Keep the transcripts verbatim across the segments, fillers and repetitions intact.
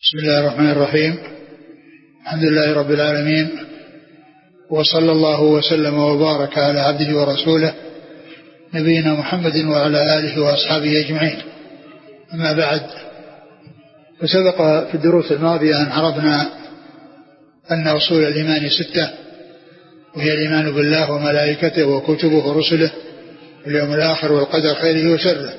بسم الله الرحمن الرحيم. الحمد لله رب العالمين، وصلى الله وسلم وبارك على عبده ورسوله نبينا محمد وعلى آله وأصحابه أجمعين. أما بعد، فسبق في الدروس الماضية أن عرفنا أن أصول الإيمان ستة، وهي الإيمان بالله وملائكته وكتبه ورسله واليوم الآخر والقدر خيره وشره.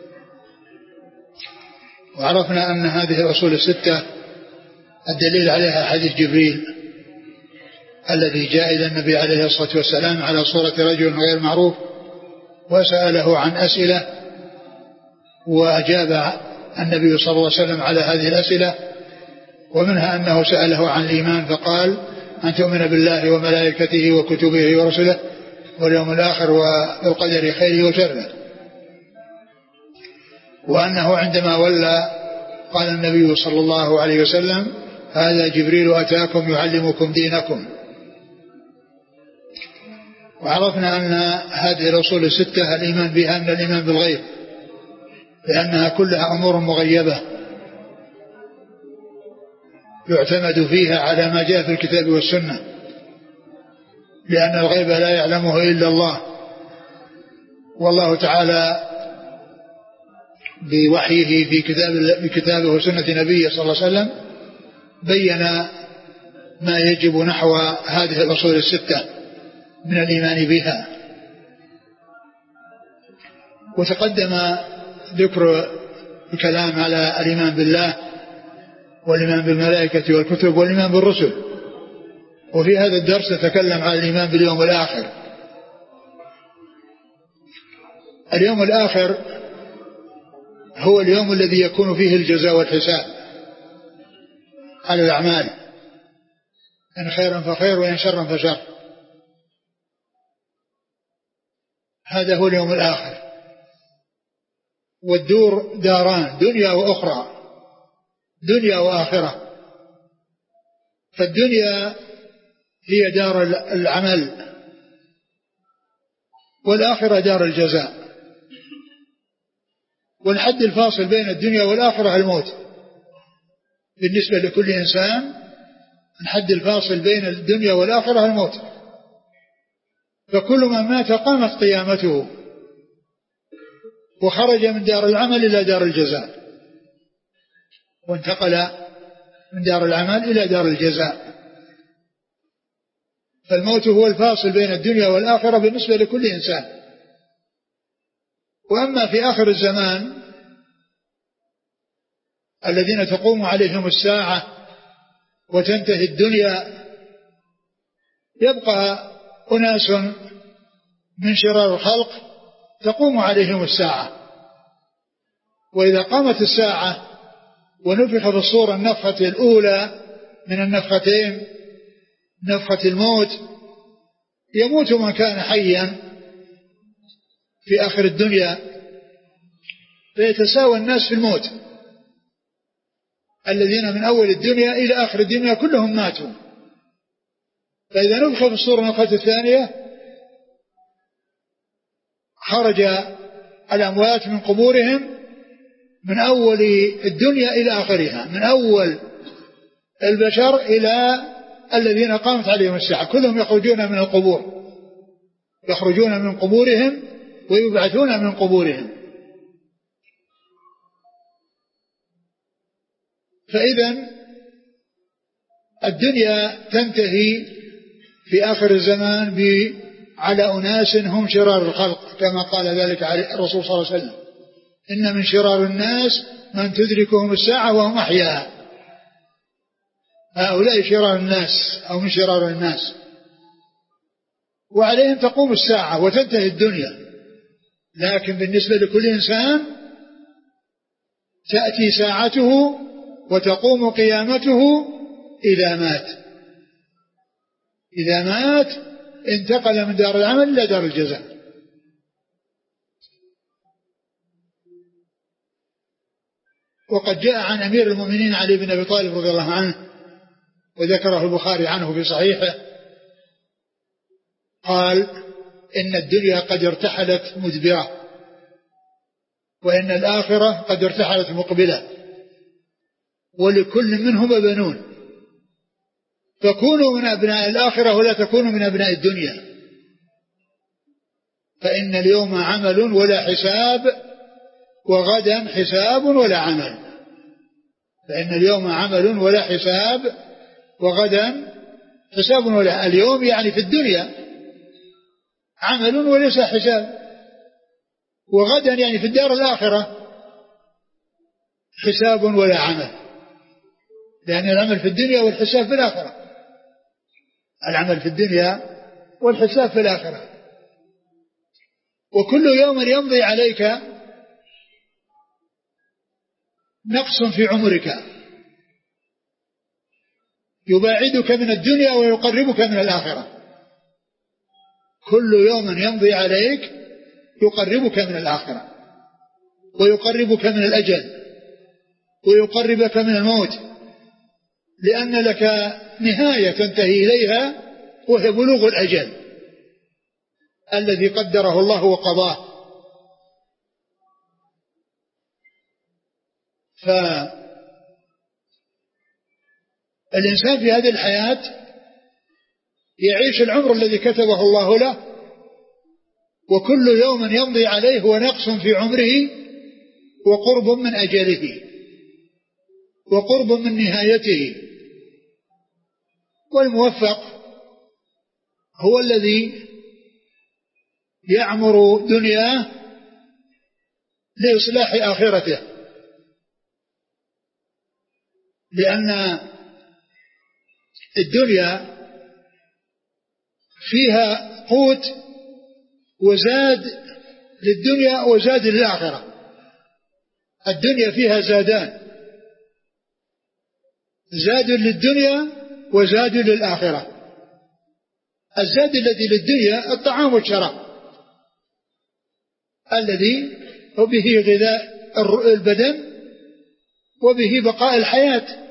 وعرفنا أن هذه الأصول الستة الدليل عليها حديث جبريل الذي جاء إلى النبي عليه الصلاة والسلام على صورة رجل غير معروف، وسأله عن أسئلة، وأجاب النبي صلى الله عليه وسلم على هذه الأسئلة. ومنها أنه سأله عن الإيمان فقال: أن تؤمن بالله وملائكته وكتبه ورسله واليوم الآخر والقدر خيره وشره. وأنه عندما ولى قال النبي صلى الله عليه وسلم: هذا جبريل أتاكم يعلمكم دينكم. وعرفنا أن هذه الأصول الستة الإيمان بها من الإيمان بالغيب، لأنها كلها أمور مغيبة يعتمد فيها على ما جاء في الكتاب والسنة، لأن الغيب لا يعلمه إلا الله، والله تعالى بوحيه في كتاب بكتابه وسنة نبيه صلى الله عليه وسلم بين ما يجب نحو هذه الأصول الستة من الإيمان بها. وتقدم ذكر الكلام على الإيمان بالله والإيمان بالملائكة والكتب والإيمان بالرسل، وفي هذا الدرس نتكلم عن الإيمان باليوم الآخر. اليوم الآخر هو اليوم الذي يكون فيه الجزاء والحساب على الأعمال، إن خيرا فخير وإن شرا فشر. هذا هو اليوم الآخر. والدور داران، دنيا وأخرى، دنيا وآخرة. فالدنيا هي دار العمل، والآخرة دار الجزاء. والحد الفاصل بين الدنيا والآخرة الموت بالنسبة لكل إنسان. الحد الفاصل بين الدنيا والآخرة الموت، فكل من مات قامت قيامته وخرج من دار العمل إلى دار الجزاء، وانتقل من دار العمل إلى دار الجزاء. فالموت هو الفاصل بين الدنيا والآخرة بالنسبة لكل إنسان. وأما في آخر الزمان الذين تقوم عليهم الساعة وتنتهي الدنيا، يبقى أناس من شرار الخلق تقوم عليهم الساعة. وإذا قامت الساعة ونفخ في الصور النفخة الأولى من النفختين، نفخة الموت، يموت من كان حيا في آخر الدنيا، فيتساوى الناس في الموت. الذين من أول الدنيا إلى آخر الدنيا كلهم ماتوا. فإذا نفخ في الصور النفخة الثانية خرج الأموات من قبورهم من أول الدنيا إلى آخرها، من أول البشر إلى الذين قامت عليهم الساعة، كلهم يخرجون من القبور، يخرجون من قبورهم ويبعثون من قبورهم. فإذا الدنيا تنتهي في آخر الزمان على أناس هم شرار الخلق، كما قال ذلك الرسول صلى الله عليه وسلم: إن من شرار الناس من تدركهم الساعة وهم أحياء. هؤلاء شرار الناس أو من شرار الناس، وعليهم تقوم الساعة وتنتهي الدنيا. لكن بالنسبة لكل إنسان تأتي ساعته وتقوم قيامته إذا مات. إذا مات انتقل من دار العمل إلى دار الجزاء. وقد جاء عن أمير المؤمنين علي بن أبي طالب رضي الله عنه، وذكره البخاري عنه في صحيحه، قال: إن الدنيا قد ارتحلت مدبرة، وإن الآخرة قد ارتحلت مقبلة. ولكل منهما بنون، فكونوا من أبناء الآخرة ولا تكونوا من أبناء الدنيا، فإن اليوم عمل ولا حساب وغدا حساب ولا عمل. فإن اليوم عمل ولا حساب وغدا حساب ولا. اليوم يعني في الدنيا عمل وليس حساب، وغدا يعني في الدار الآخرة حساب ولا عمل، لأن العمل في الدنيا والحساب في الآخرة. العمل في الدنيا والحساب في الآخرة. وكل يوم يمضي عليك نقص في عمرك يباعدك من الدنيا ويقربك من الآخرة. كل يوم يمضي عليك يقربك من الآخرة ويقربك من الأجل ويقربك من الموت، لأن لك نهاية تنتهي إليها وهي بلوغ الأجل الذي قدره الله وقضاه. فالإنسان في هذه الحياة يعيش العمر الذي كتبه الله له، وكل يوم يمضي عليه ونقص في عمره وقرب من أجله وقرب من نهايته. والموفق هو الذي يعمر دنياه لإصلاح آخرته، لأن الدنيا فيها قوت وزاد للدنيا وزاد للآخرة. الدنيا فيها زادان، زاد للدنيا وزاد للآخرة. الزاد الذي للدنيا الطعام والشراب الذي به غذاء البدن وبه بقاء الحياة.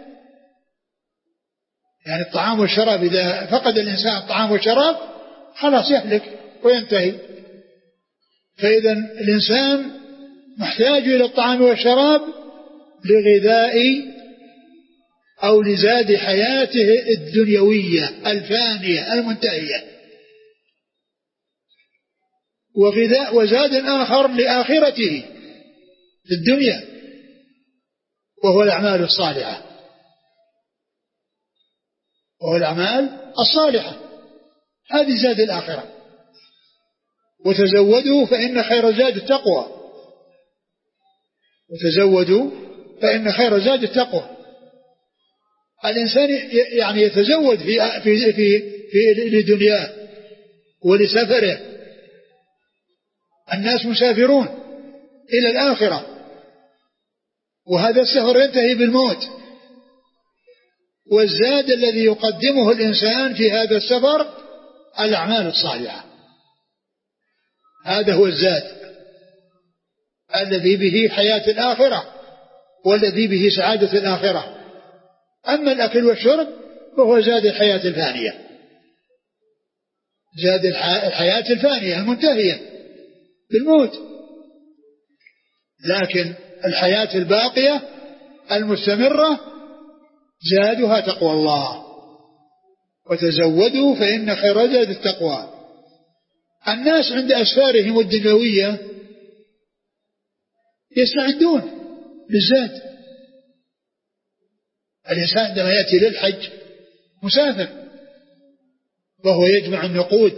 يعني الطعام والشراب إذا فقد الإنسان الطعام والشراب خلاص يهلك وينتهي. فإذا الإنسان محتاج إلى الطعام والشراب لغذاء أو لزاد حياته الدنيوية الفانية المنتهية، وغذاء وزاد آخر لآخرته في الدنيا وهو الأعمال الصالحة وهو الأعمال الصالحة. هذه زاد الآخرة. وتزودوا فإن خير زاد التقوى وتزودوا فإن خير زاد التقوى. الإنسان يعني يتزود في في في, في لدنياه ولسفره. الناس مسافرون إلى الآخرة، وهذا السفر ينتهي بالموت. والزاد الذي يقدمه الإنسان في هذا السفر الأعمال الصالحة. هذا هو الزاد الذي به حياة الآخرة والذي به سعادة الآخرة. أما الأكل والشرب فهو زاد الحياة الفانية، زاد الحياة الفانية المنتهية بالموت. لكن الحياة الباقية المستمرة زادها تقوى الله. وتزودوا فإن خير زاد التقوى. الناس عند أسفارهم الدنيوية يستعدون للزاد. الإنسان عندما يأتي للحج مسافر وهو يجمع النقود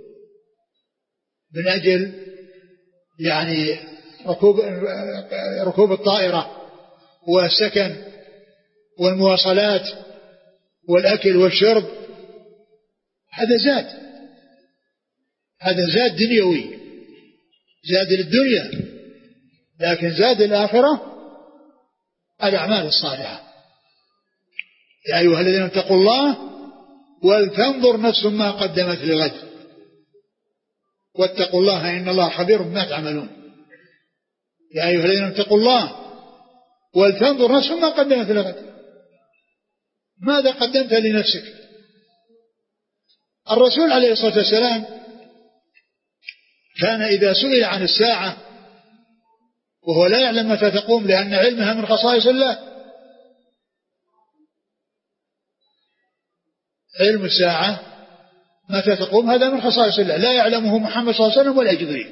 من أجل يعني ركوب ركوب الطائرة والسكن والمواصلات والأكل والشرب. هذا زاد، هذا زاد دنيوي، زاد للدنيا. لكن زاد الآخرة الأعمال الصالحة. يا أيها الذين اتقوا الله ولتنظر نفس ما قدمت لغد واتقوا الله إن الله خبير بما تعملون. يا أيها الذين اتقوا الله ولتنظر نفس ما قدمت لغد. ماذا قدمت لنفسك؟ الرسول عليه الصلاة والسلام كان إذا سئل عن الساعة وهو لا يعلم متى تقوم، لأن علمها من خصائص الله، علم الساعة متى تقوم هذا من خصائص الله، لا يعلمه محمد صلى الله عليه وسلم ولا جبريل،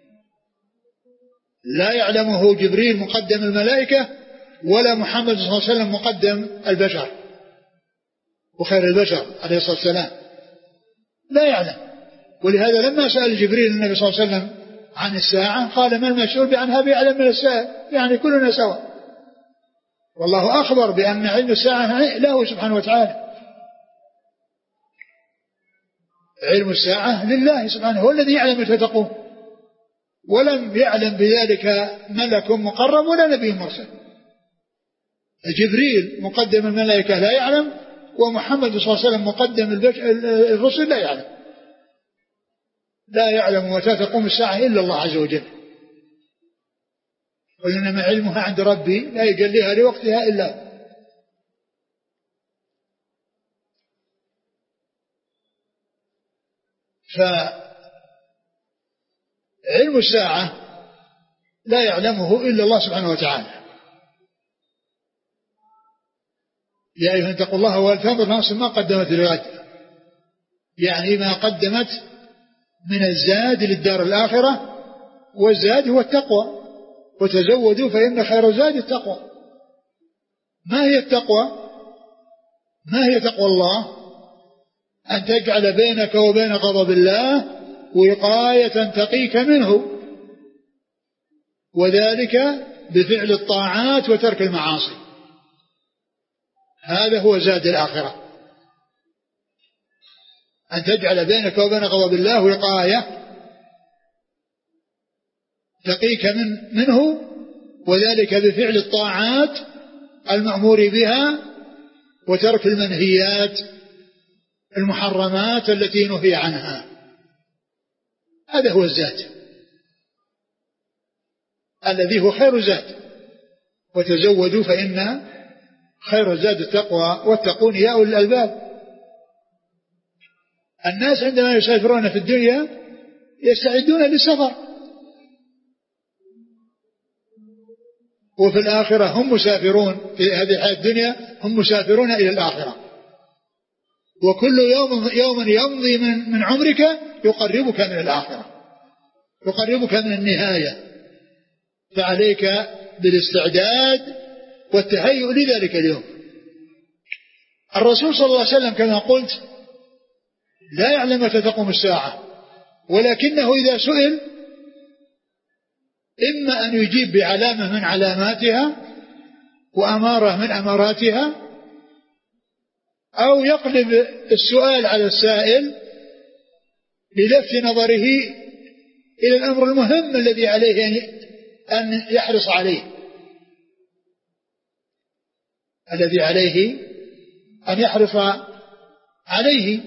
لا يعلمه جبريل مقدم الملائكة ولا محمد صلى الله عليه وسلم مقدم البشر وخير البشر عليه الصلاة والسلام، لا يعلم. ولهذا لما سأل جبريل النبي صلى الله عليه وسلم عن الساعة قال ما المسؤول عنها بأعلم من السائل، يعني كلنا سواء، والله أخبر بأن علم الساعة له سبحانه وتعالى، علم الساعة لله سبحانه، هو الذي يعلم متى تقوم، ولم يعلم بذلك ملك مقرب ولا نبي مرسل. جبريل مقدم الملائكة لا يعلم، ومحمد صلى الله عليه وسلم مقدم الرسل لا يعلم، لا يعلم متى تقوم الساعة إلا الله عز وجل، قل إنما علمها عند ربي لا يجليها لوقتها إلا هو. فعلم الساعة لا يعلمه إلا الله سبحانه وتعالى. يا أيها اتقوا الله ولتنظر نفس ما قدمت لغد، يعني ما قدمت من الزاد للدار الآخرة، والزاد هو التقوى، وتزودوا فإن خير الزاد التقوى. ما هي التقوى؟ ما هي تقوى الله؟ أن تجعل بينك وبين غضب الله وقاية تقيك منه، وذلك بفعل الطاعات وترك المعاصي، هذا هو زاد الآخرة، أن تجعل بينك وبين غضب الله وقاية تقيك من منه، وذلك بفعل الطاعات المأمور بها وترك المنهيات المحرمات التي نهي عنها، هذا هو الزاد الذي هو خير زاد. وتزودوا فإن خير الزاد التقوى واتقون يا أولي الألباب. الناس عندما يسافرون في الدنيا يستعدون للسفر، وفي الآخرة هم مسافرون، في هذه الحياة الدنيا هم مسافرون إلى الآخرة، وكل يوم يوم يمضي من من عمرك يقربك من الآخرة، يقربك من النهاية، فعليك بالاستعداد والتهيؤ لذلك اليوم. الرسول صلى الله عليه وسلم كما قلت لا يعلم متى تقوم الساعة، ولكنه إذا سئل إما أن يجيب بعلامة من علاماتها وأمارة من أماراتها، أو يقلب السؤال على السائل للفت نظره إلى الأمر المهم الذي عليه أن يحرص عليه، الذي عليه أن يحرص عليه.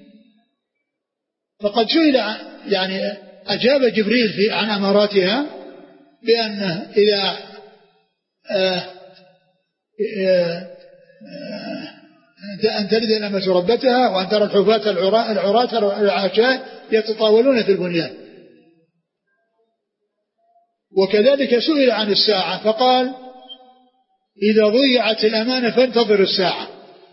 فقد سئل يعني أجاب جبريل في عن أماراتها بأنه إذا آآ آآ أن تلد الأمة ربتها وأن ترى الحفاة العراة العشاء يتطاولون في البنيان. وكذلك سئل عن الساعة فقال إذا ضيعت الأمانة فانتظر الساعة.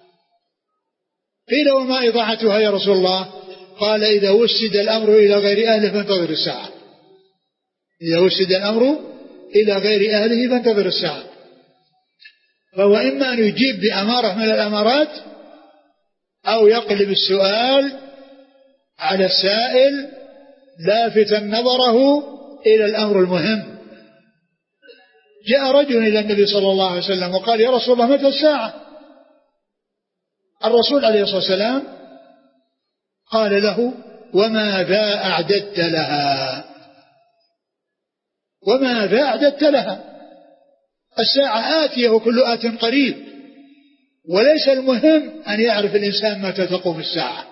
قيل وما إضاعتها يا رسول الله؟ قال إذا وسد الأمر إلى غير أهله فانتظر الساعة. إذا وسد الأمر إلى غير أهله فانتظر الساعة. فهو إما أن يجيب بأمارة من الأمارات أو يقلب السؤال على السائل لافتا نظره إلى الأمر المهم. جاء رجل إلى النبي صلى الله عليه وسلم وقال يا رسول الله متى الساعة؟ الرسول عليه الصلاة والسلام قال له وماذا أعددت لها؟ وماذا أعددت لها؟ الساعة آتية وكل آت قريب، وليس المهم أن يعرف الإنسان متى تقوم الساعة،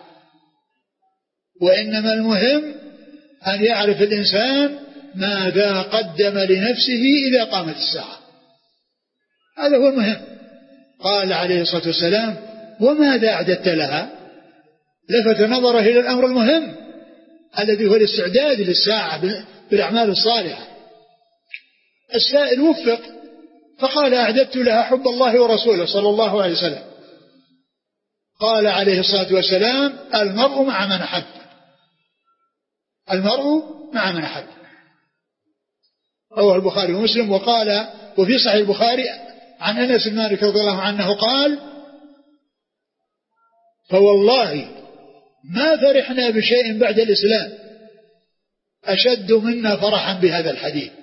وإنما المهم أن يعرف الإنسان ماذا قدم لنفسه إذا قامت الساعة، هذا هو المهم. قال عليه الصلاة والسلام وماذا أعددت لها؟ لفت نظره إلى الأمر المهم الذي هو الاستعداد للساعة بالأعمال الصالحة. السائل وفق فقال أعددت لها حب الله ورسوله صلى الله عليه وسلم. قال عليه الصلاة والسلام المرء مع من أحب، المرء مع من أحب، رواه البخاري ومسلم. وقال وفي صحيح البخاري عن أنس بن مالك رضي الله عنه قال فوالله ما فرحنا بشيء بعد الإسلام أشد منا فرحا بهذا الحديث،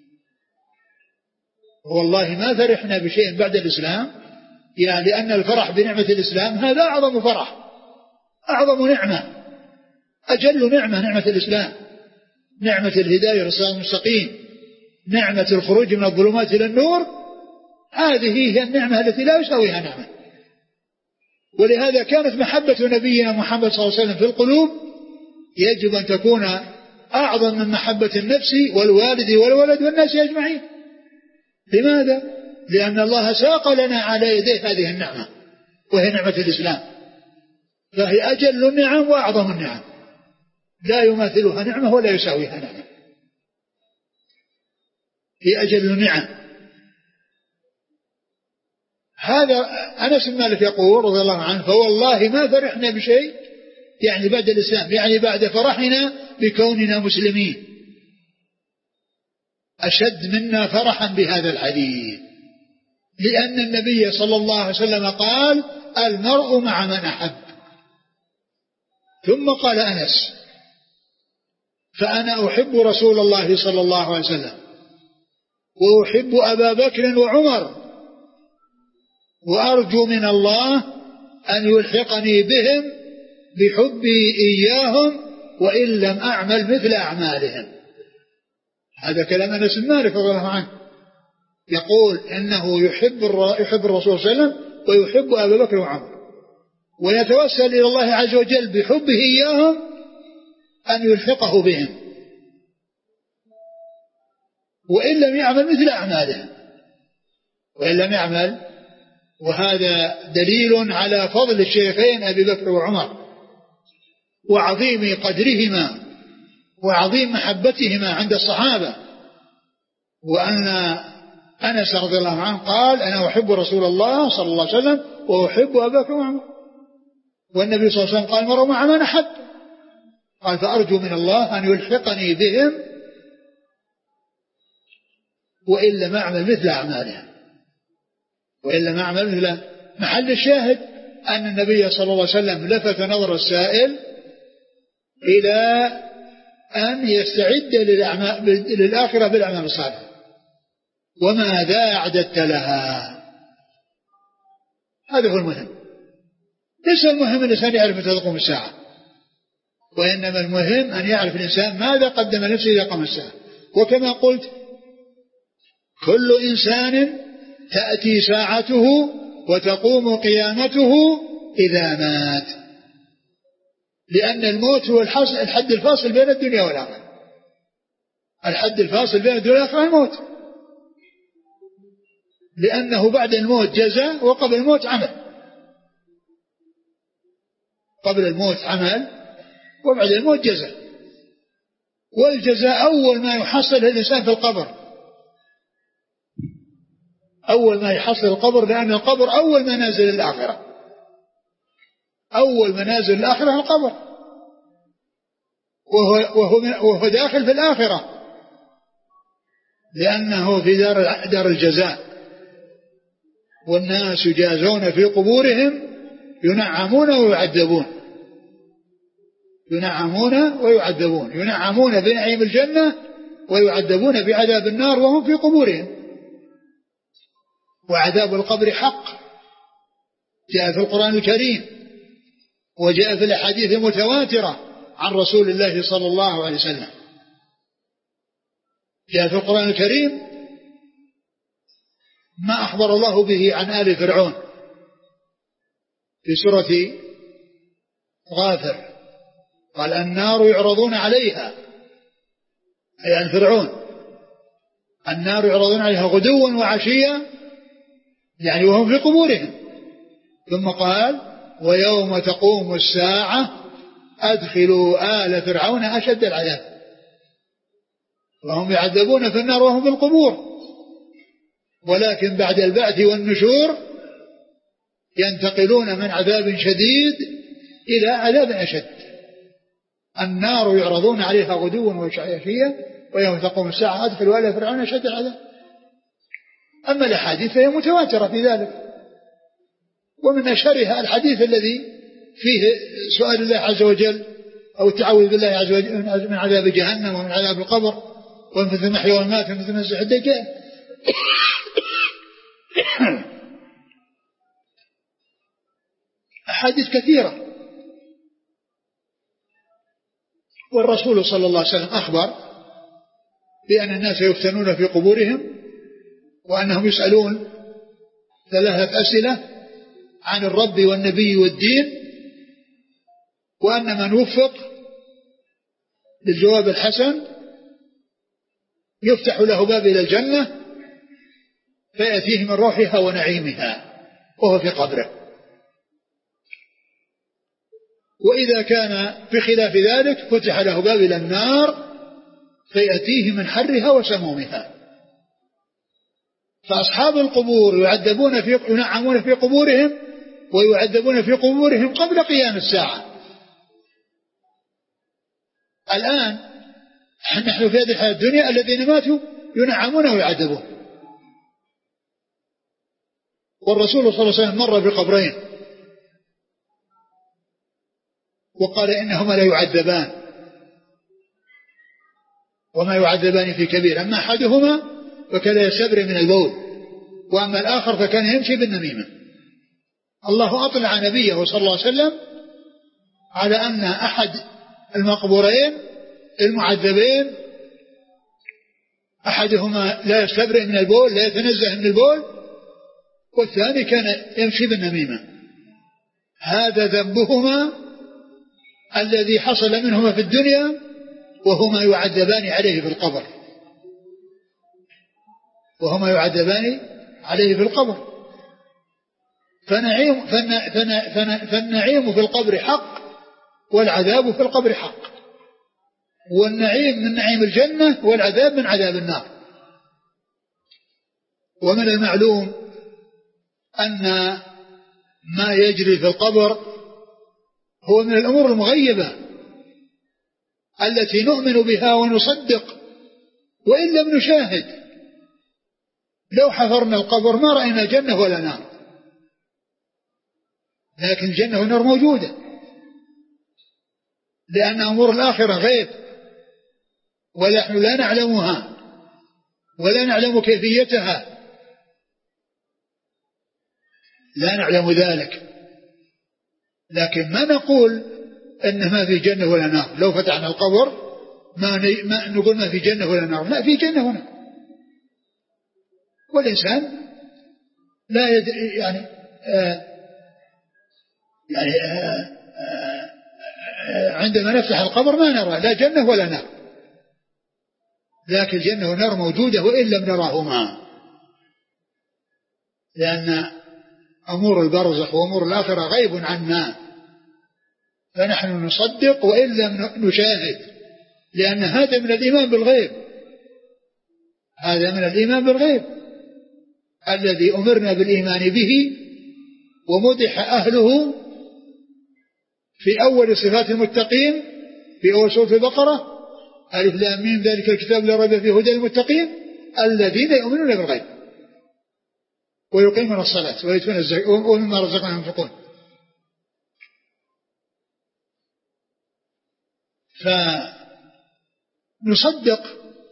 والله ما فرحنا بشيء بعد الإسلام، يعني لأن الفرح بنعمة الإسلام هذا أعظم فرح، أعظم نعمة، أجل نعمة، نعمة الإسلام، نعمة الهداية للصراط المستقيم، نعمة الخروج من الظلمات إلى النور، هذه هي النعمة التي لا يساويها نعمة. ولهذا كانت محبة نبينا محمد صلى الله عليه وسلم في القلوب يجب أن تكون أعظم من محبة النفس والوالد والولد والناس أجمعين. لماذا؟ لأن الله ساق لنا على يديه هذه النعمة وهي نعمة الإسلام، فهي أجل النعم وأعظم النعم، لا يماثلها نعمة ولا يساويها نعمة، هي أجل النعم. هذا أنس بن مالك يقول رضي الله عنه فوالله ما فرحنا بشيء، يعني بعد الإسلام، يعني بعد فرحنا بكوننا مسلمين، أشد منا فرحا بهذا الحديث، لأن النبي صلى الله عليه وسلم قال المرء مع من أحب. ثم قال أنس فأنا أحب رسول الله صلى الله عليه وسلم وأحب أبا بكر وعمر وأرجو من الله أن يلحقني بهم بحبي إياهم وإن لم أعمل مثل أعمالهم. هذا كلام أنس بن مالك رضي الله عنه، يقول إنه يحب يحب الرسول صلى الله عليه وسلم ويحب أبا بكر وعمر، ويتوسل إلى الله عز وجل بحبه إياهم أن يلحقه بهم وإن لم يعمل مثل أعمالهم، وإن لم يعمل. وهذا دليل على فضل الشيخين أبي بكر وعمر وعظيم قدرهما وعظيم محبتهما عند الصحابة، وأن أنس رضي الله عنه قال أنا أحب رسول الله صلى الله عليه وسلم وأحب أبا بكر وعمر، والنبي صلى الله عليه وسلم قال المرء مع من أحب، قال فأرجو من الله أن يلحقني بهم وإن لم أعمل مثل أعمالهم، وإن لم أعمل مثل. محل الشاهد أن النبي صلى الله عليه وسلم لفت نظر السائل إلى أن يستعد للآخرة بالأعمال الصالحة، وماذا أعددت لها؟ هذا هو المهم. ليس المهم الإنسان يعرف متى تقوم الساعة، وإنما المهم أن يعرف الإنسان ماذا قدم نفسه إذا قام الساعة. وكما قلت كل إنسان تأتي ساعته وتقوم قيامته إذا مات، لأن الموت هو الحد الفاصل بين الدنيا والآخرة، الحد الفاصل بين الدنيا والآخرة الموت، لأنه بعد الموت جزاء وقبل الموت عمل، قبل الموت عمل وبعد الموت جزاء. والجزاء أول ما يحصل الإنسان في القبر، أول ما يحصل القبر، لأن القبر أول منازل الآخرة، أول منازل الآخرة القبر، وهو, وهو, وهو داخل في الآخرة، لأنه في دار, دار الجزاء، والناس يجازون في قبورهم ينعمون ويعذبون، ينعمون ويعذبون، ينعمون بنعيم الجنة ويعذبون بعذاب النار وهم في قبورهم. وعذاب القبر حق، جاء في القرآن الكريم وجاء في الأحاديث المتواترة عن رسول الله صلى الله عليه وسلم. جاء في القرآن الكريم ما أخبر الله به عن آل فرعون في سورة غافر، قال النار يعرضون عليها، أي عن فرعون، النار يعرضون عليها غدوا وعشيا، يعني وهم في قبورهم. ثم قال ويوم تقوم الساعة أدخلوا آل فرعون أشد العذاب، وهم يعذبون في النار وهم في القبور، ولكن بعد البعث والنشور ينتقلون من عذاب شديد إلى عذاب أشد. النار يعرضون عليها غدوا وعشيا ويوم تقوم الساعة أدخلوا آل فرعون أشد العذاب. أما الأحاديث فهي متواترة في ذلك، ومن أشهرها الحديث الذي فيه سؤال الله عز وجل أو التعوذ بالله عز وجل من عذاب جهنم ومن عذاب القبر ومن فتنة المحيا والممات ومن فتنة المسيح الدجال. أحاديث كثيرة. والرسول صلى الله عليه وسلم أخبر بأن الناس يفتنون في قبورهم وأنهم يسألون ثلاثة أسئلة عن الرب والنبي والدين، وأن من وفق للجواب الحسن يفتح له باب إلى الجنة فيأتيه من روحها ونعيمها وهو في قبره، وإذا كان بخلاف ذلك فتح له باب إلى النار فيأتيه من حرها وسمومها. فأصحاب القبور يعذبون في ينعمون في قبورهم ويعذبون في قبورهم قبل قيام الساعة. الآن نحن في هذه الحياة الدنيا الذين ماتوا ينعمون ويعذبون. والرسول صلى الله عليه وسلم مر بقبرين وقال إنهما لا يعذبان وما يعذبان في كبير، أما أحدهما فكان يستبرئ من البول وأما الآخر فكان يمشي بالنميمة. الله أطلع نبيه صلى الله عليه وسلم على أن أحد المقبورين المعذبين أحدهما لا يستبرئ من البول لا يتنزه من البول والثاني كان يمشي بالنميمة. هذا ذنبهما الذي حصل منهما في الدنيا وهما يعذبان عليه في القبر وهما يعذبان عليه في القبر. فنعيم فالنعيم في القبر حق والعذاب في القبر حق، والنعيم من نعيم الجنة والعذاب من عذاب النار. ومن المعلوم أن ما يجري في القبر هو من الأمور المغيبة التي نؤمن بها ونصدق وإن لم نشاهد. لو حفرنا القبر ما رأينا جنة ولا نار، لكن الجنة والنار موجودة لأن أمور الآخرة غيب ونحن لا نعلمها ولا نعلم كيفيتها، لا نعلم ذلك. لكن ما نقول إن ما في جنة ولا نار. لو فتحنا القبر ما, ما نقول ما في جنة ولا نار، لا في جنة ونار. والإنسان لا يدري يعني آه يعني آه آه عندما نفتح القبر ما نرى لا جنة ولا نار، لكن الجنة والنار موجودة وإن لم نراهما، لأن أمور البرزخ وأمور الآخرة غيب عنا، فنحن نصدق وإن لم نشاهد، لأن هذا من الإيمان بالغيب، هذا من الإيمان بالغيب الذي أمرنا بالإيمان به ومدح أهله في أول صفات المتقين في أول سورة البقرة: ألف لام ميم ذلك الكتاب لا ريب فيه هدى للمتقين الذين يؤمنون بالغيب ويقيمون الصلاة ويؤتون الزكاة ومما رزقناهم ينفقون. فنصدق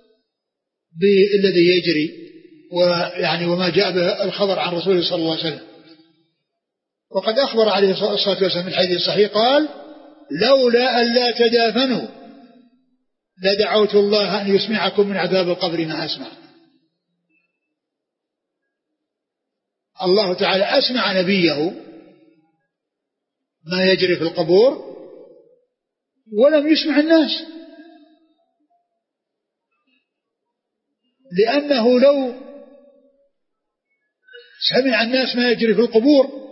بالذي يجري ويعني وما جاء به الخبر عن رسوله صلى الله عليه وسلم. وقد أخبر عليه الصلاة والسلام من الحديث الصحيح قال: لولا أن لا تدافنوا لدعوت الله أن يسمعكم من عذاب القبر ما أسمع. الله تعالى أسمع نبيه ما يجري في القبور ولم يسمع الناس، لأنه لو سمع الناس ما يجري في القبور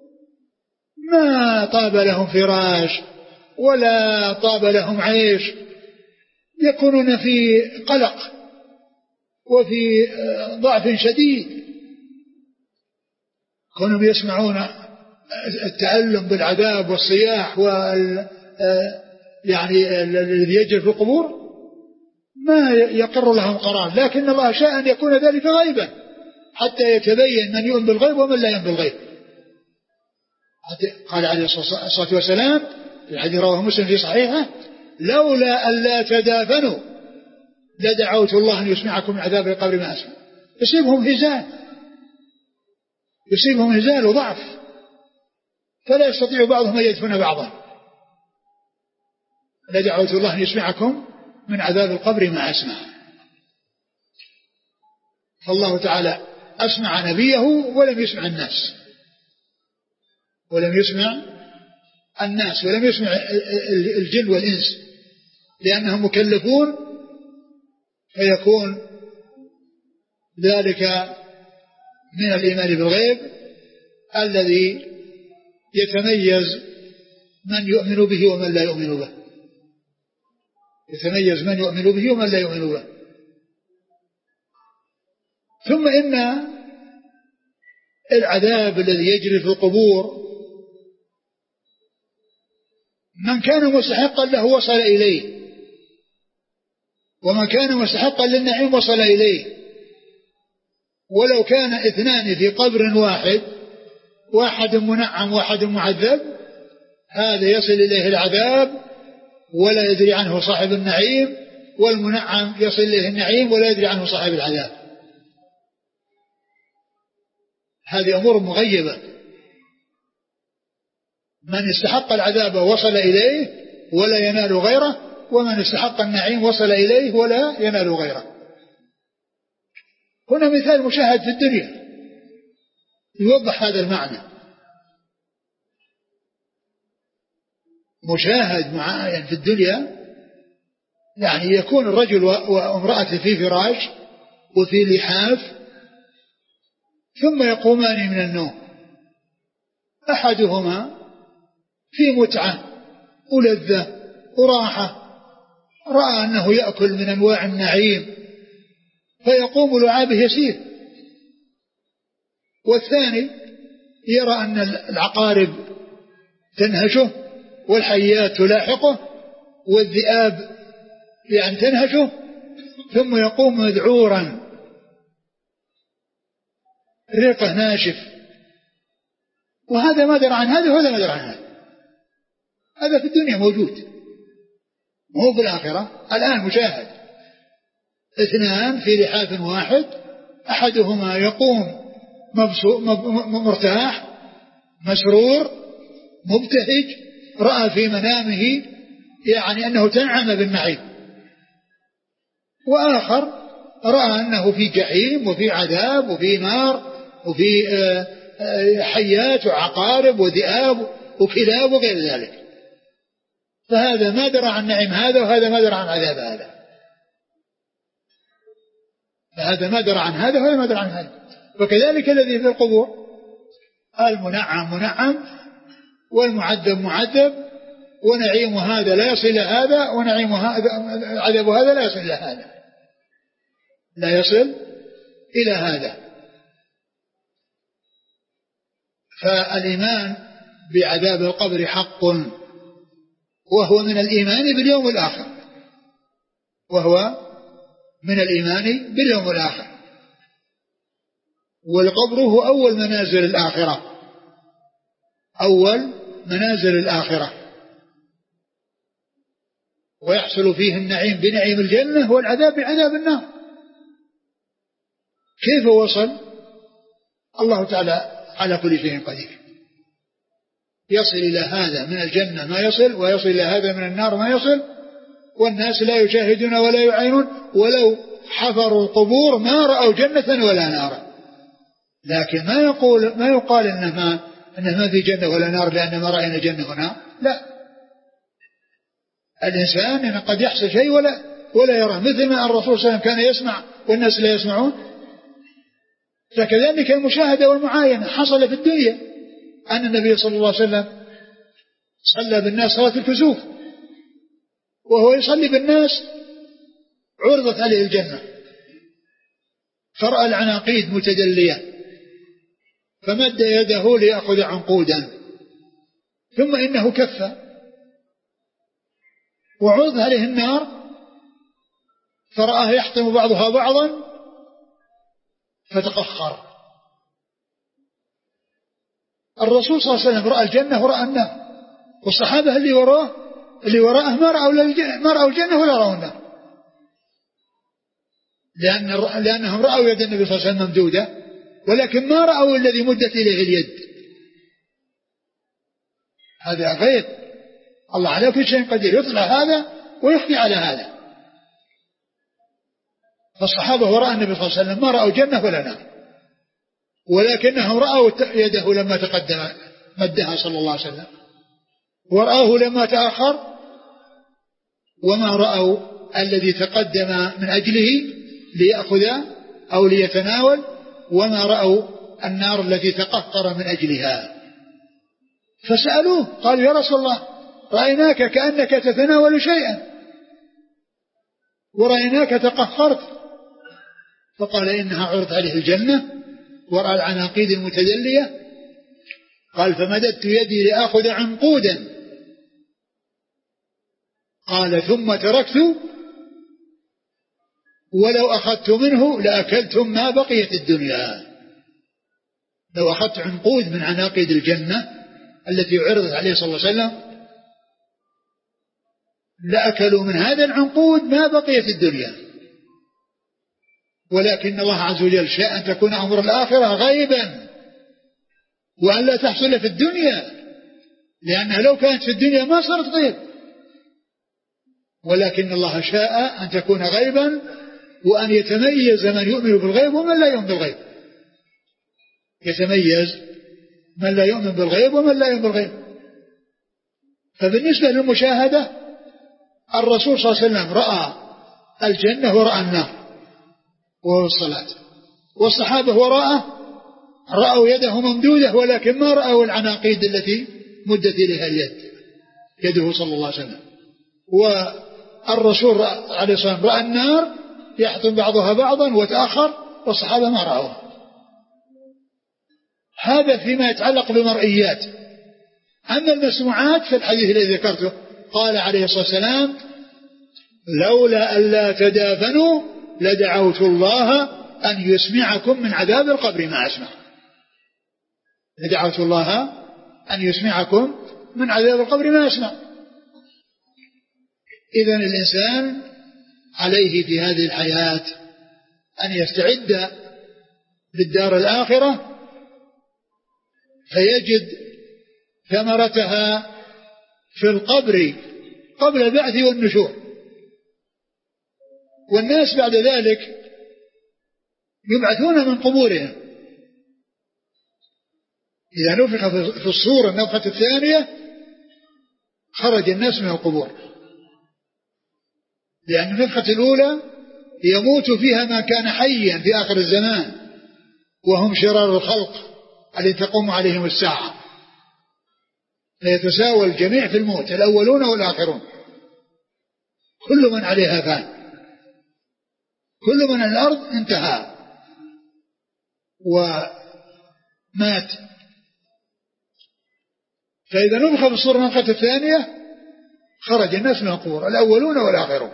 ما طاب لهم فراش ولا طاب لهم عيش، يكونون في قلق وفي ضعف شديد. كونهم يسمعون التألم بالعذاب والصياح وال يعني الذي يجري في القبور ما يقر لهم قرار، لكن الله شاء أن يكون ذلك غيبا حتى يتبين من يؤمن بالغيب ومن لا يؤمن بالغيب. قال عليه الصلاة والسلام في الحديث رواه مسلم في صحيحه: لولا أن لا تدافنوا لدعوت الله أن يسمعكم من عذاب القبر ما أسمع. يصيبهم هزال يصيبهم هزال وضعف، فلا يستطيع بعضهم أن يدفن بعضا. لدعوت الله أن يسمعكم من عذاب القبر ما أسمع. فالله تعالى أسمع نبيه ولم يسمع الناس ولم يسمع الناس ولم يسمع الجن والإنس، لأنهم مكلفون، فيكون ذلك من الإيمان بالغيب الذي يتميز من يؤمن به ومن لا يؤمن به يتميز من يؤمن به ومن لا يؤمن به. ثم إن العذاب الذي يجري في القبور من كان مستحقا له وصل إليه، ومن كان مستحقا للنعيم وصل إليه. ولو كان اثنان في قبر واحد، واحد منعم واحد معذب، هذا يصل إليه العذاب ولا يدري عنه صاحب النعيم، والمنعم يصل إليه النعيم ولا يدري عنه صاحب العذاب. هذه أمور مغيبة. من استحق العذاب وصل إليه ولا ينال غيره، ومن استحق النعيم وصل إليه ولا ينال غيره. هنا مثال مشاهد في الدنيا يوضح هذا المعنى، مشاهد معين في الدنيا، يعني يكون الرجل وامرأته في فراش وفي لحاف، ثم يقومان من النوم، أحدهما في متعة ولذة وراحة، رأى أنه يأكل من أنواع النعيم فيقوم لعابه يسير، والثاني يرى أن العقارب تنهشه والحيات تلاحقه والذئاب يعني تنهشه، ثم يقوم مذعورا ريقه ناشف، وهذا ما درى عن هذا وهذا ما درى عن هذا. هذا في الدنيا موجود، مو في الآخرة. الآن مشاهد اثنان في لحاف واحد، أحدهما يقوم مرتاح مسرور مبتهج، رأى في منامه يعني أنه تنعم بالنعيم، وآخر رأى أنه في جحيم وفي عذاب وفي نار وفي حيات وعقارب وذئاب وكلاب وغير ذلك. فهذا ما درى عن نعيم هذا، وهذا ما درى عن عذاب هذا. فهذا ما درى عن هذا وهذا ما درى عن هذا. وكذلك الذي في القبور، المنعم منعم والمعذب معذب، ونعيم هذا لا يصل إلى هذا، ونعيم هذا عذاب هذا لا يصل إلى هذا، لا يصل إلى هذا. فالإيمان بعذاب القبر حق، وهو من الإيمان باليوم الآخر وهو من الإيمان باليوم الآخر. والقبر هو أول منازل الآخرة، أول منازل الآخرة، ويحصل فيه النعيم بنعيم الجنة والعذاب بعذاب النار. كيف وصل؟ الله تعالى على كل شيء قدير، يصل إلى هذا من الجنة ما يصل، ويصل إلى هذا من النار ما يصل، والناس لا يشاهدون ولا يعينون، ولو حفروا القبور ما رأوا جنة ولا نار. لكن ما يقول ما يقال إنه ما, إنه ما في جنة ولا نار لأن ما رأينا جنة ونار، لا. الإنسان إن قد يحصل شيء ولا ولا يرى، مثل ما الرسول صلى الله عليه وسلم كان يسمع والناس لا يسمعون. فكذلك المشاهدة والمعاينة حصل في الدنيا، أن النبي صلى الله عليه وسلم صلى بالناس صلاة الكسوف، وهو يصلي بالناس عرضت عليه الجنة، فرأى العناقيد متجلية، فمد يده ليأخذ عنقودا ثم إنه كف وعرض عليه النار فرآه يحطم بعضها بعضا فتقخر. الرسول صلى الله عليه وسلم رأى الجنة ورأى النار، والصحابة اللي وراه اللي وراءه ما رأوا ما رأوا الجنة ولا رأوا النار، لأن لأنهم رأوا يد النبي صلى الله عليه وسلم ممدودة ولكن ما رأوا الذي مدت إليه اليد. هذا غيب، الله على كل شيء قدير، يطلع هذا ويخفي على هذا. فالصحابة وراء النبي صلى الله عليه وسلم ما رأوا جنة ولا نار، ولكنهم رأوا يده لما تقدم مدها صلى الله عليه وسلم، ورآه لما تأخر، وما رأوا الذي تقدم من أجله ليأخذ أو ليتناول، وما رأوا النار التي تقهقر من أجلها. فسألوه قالوا يا رسول الله رأيناك كأنك تتناول شيئا ورأيناك تقهقرت، فقال إنها عرض عليه الجنة ورأى العناقيد المتدلية. قال فمددت يدي لآخذ عنقودا، قال ثم تركت ولو أخذت منه لأكلتم ما بقيت الدنيا. لو أخذت عنقود من عناقيد الجنة التي عرضت عليه صلى الله عليه وسلم لأكلوا من هذا العنقود ما بقيت الدنيا، ولكن الله عز وجل شاء أن تكون أمر الآخرة غيبا وأن لا تحصل في الدنيا، لأنها لو كانت في الدنيا ما صارت غيب، ولكن الله شاء أن تكون غيبا وأن يتميز من يؤمن بالغيب ومن لا يؤمن بالغيب، يتميز من لا يؤمن بالغيب ومن لا يؤمن بالغيب. فبالنسبة للمشاهدة الرسول صلى الله عليه وسلم رأى الجنة ورأى النار وهو الصلاة، والصحابة وراءه رأوا يده ممدودة ولكن ما رأوا العناقيد التي مدت إليها اليد يده صلى الله عليه وسلم. والرسول عليه الصلاة والسلام رأى النار يحطم بعضها بعضا وتأخر، والصحابة ما رأوها. هذا فيما يتعلق بمرئيات. أما المسموعات في الحديث الذي ذكرته قال عليه الصلاة والسلام لولا ألا تدافنوا لدعوت الله أن يسمعكم من عذاب القبر ما أسمع. لدعوت الله أن يسمعكم من عذاب القبر ما أسمع. إذن الإنسان عليه في هذه الحياة أن يستعد للدار الآخرة فيجد ثمرتها في القبر قبل البعث والنشور، والناس بعد ذلك يبعثون من قبورهم. إذا نفخ في الصور النفخة الثانية خرج الناس من القبور، لأن النفخة الأولى يموت فيها ما كان حيا في آخر الزمان وهم شرار الخلق الذي تقوم عليهم الساعة، فيتساوى الجميع في الموت، الأولون والآخرون، كل من عليها فان، كل من الأرض انتهى ومات. فإذا نفخ في الصور النفخة الثانية خرج الناس من القبور، الأولون والآخرون،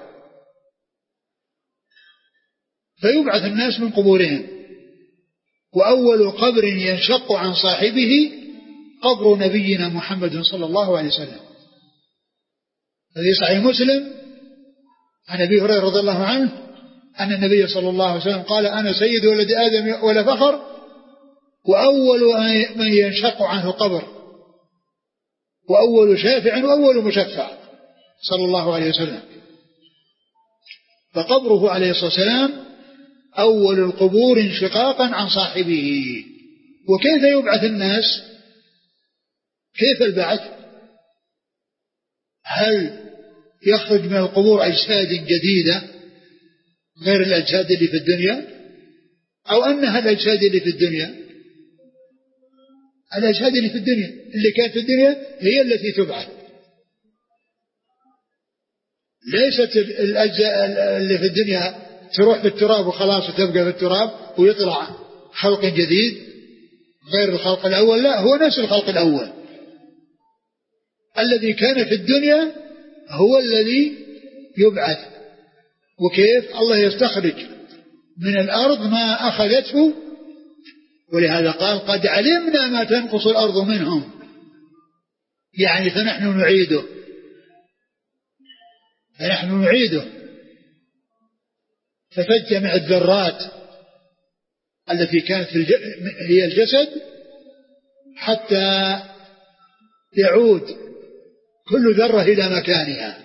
فيبعث الناس من قبورهم. وأول قبر ينشق عن صاحبه قبر نبينا محمد صلى الله عليه وسلم، الذي صحيح مسلم عن أبي هريرة رضي الله عنه أن النبي صلى الله عليه وسلم قال أنا سيد ولد آدم ولا فخر، وأول من ينشق عنه قبر، وأول شافع وأول مشفع صلى الله عليه وسلم. فقبره عليه الصلاة والسلام أول القبور انشقاقا عن صاحبه. وكيف يبعث الناس؟ كيف البعث؟ هل يخرج من القبور أجساد جديدة غير الأجساد اللي في الدنيا، أو أنها الأجساد اللي في الدنيا؟ الأجساد اللي في الدنيا اللي كانت في الدنيا هي التي تبعث، ليست الأجزاء اللي في الدنيا تروح بالتراب وخلاص وتبقى بالتراب ويطلع خلق جديد غير الخلق الأول، لا، هو نفس الخلق الأول. الذي كان في الدنيا هو الذي يبعث. وكيف؟ الله يستخرج من الأرض ما أخذته، ولهذا قال قد علمنا ما تنقص الأرض منهم، يعني فنحن نعيده فنحن نعيده فتجمع الذرات التي كانت في الج... هي الجسد حتى يعود كل ذرة إلى مكانها،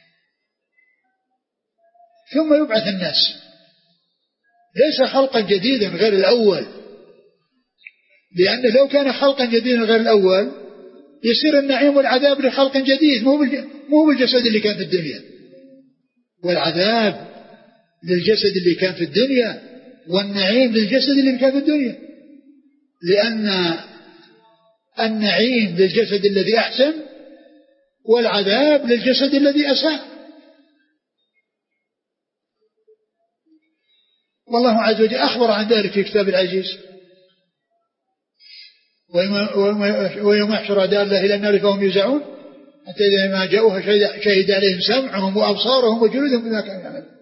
ثم يبعث الناس. ليس خلقا جديدا غير الأول، لأن لو كان خلقا جديدا غير الأول يصير النعيم والعذاب لخلق جديد، مو بالجسد اللي كان في الدنيا، والعذاب للجسد اللي كان في الدنيا والنعيم للجسد اللي كان في الدنيا، لأن النعيم للجسد الذي أحسن والعذاب للجسد الذي أساء. والله عز وجل أخبر عن ذلك في كتاب العزيز: ويوم يحشر أعداء الله إلى النار فهم يوزعون حتى إذا ما جاءوها شهد عليهم سمعهم وأبصارهم وجلودهم بما كانوا يعملون.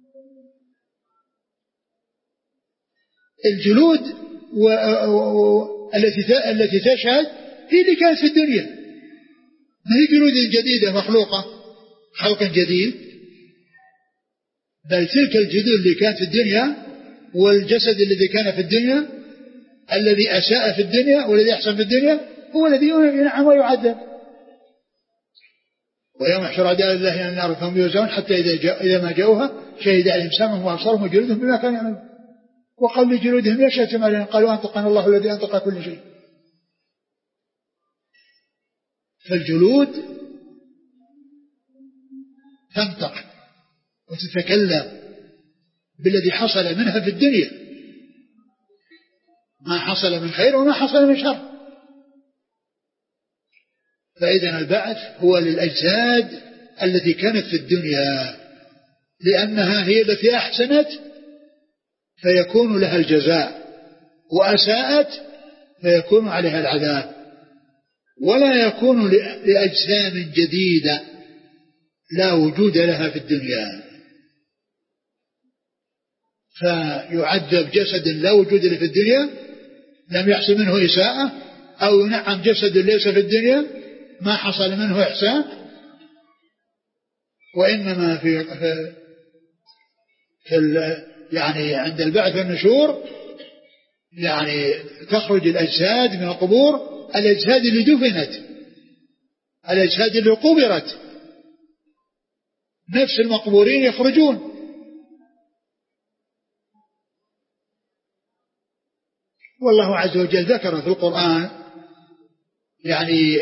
الجلود و... و... التي التي تشهد هي اللي كانت في الدنيا، ما هي جلود جديدة مخلوقة خلق جديد، بل تلك الجلود اللي كانت في الدنيا والجسد الذي كان في الدنيا الذي أساء في الدنيا والذي أحسن في الدنيا هو الذي ينعم ويعذب. ويوم يحشر أعداء الله إلى النار فهم يوزعون حتى إذا, جاء إذا ما جاءوها شهد عليهم سمعهم وأبصارهم وجلودهم بما كانوا يعملون. وقال لجلودهم ليش شهدتم علينا؟ قالوا أنطقنا الله الذي أنطق كل شيء. فالجلود تنطق وتتكلم بالذي حصل منها في الدنيا، ما حصل من خير وما حصل من شر. فإذن البعث هو للأجساد التي كانت في الدنيا، لأنها هي التي أحسنت فيكون لها الجزاء، وأساءت فيكون عليها العذاب، ولا يكون لأجسام جديدة لا وجود لها في الدنيا فيعذب جسد لا وجود له في الدنيا لم يحصل منه إساءة، أو ينعم جسد ليس في الدنيا ما حصل منه إحسان. وإنما في, في, في يعني عند البعث والنشور يعني تخرج الأجساد من القبور، الأجساد اللي دفنت، الأجساد اللي قبرت، نفس المقبورين يخرجون. والله عز وجل ذكر في القرآن يعني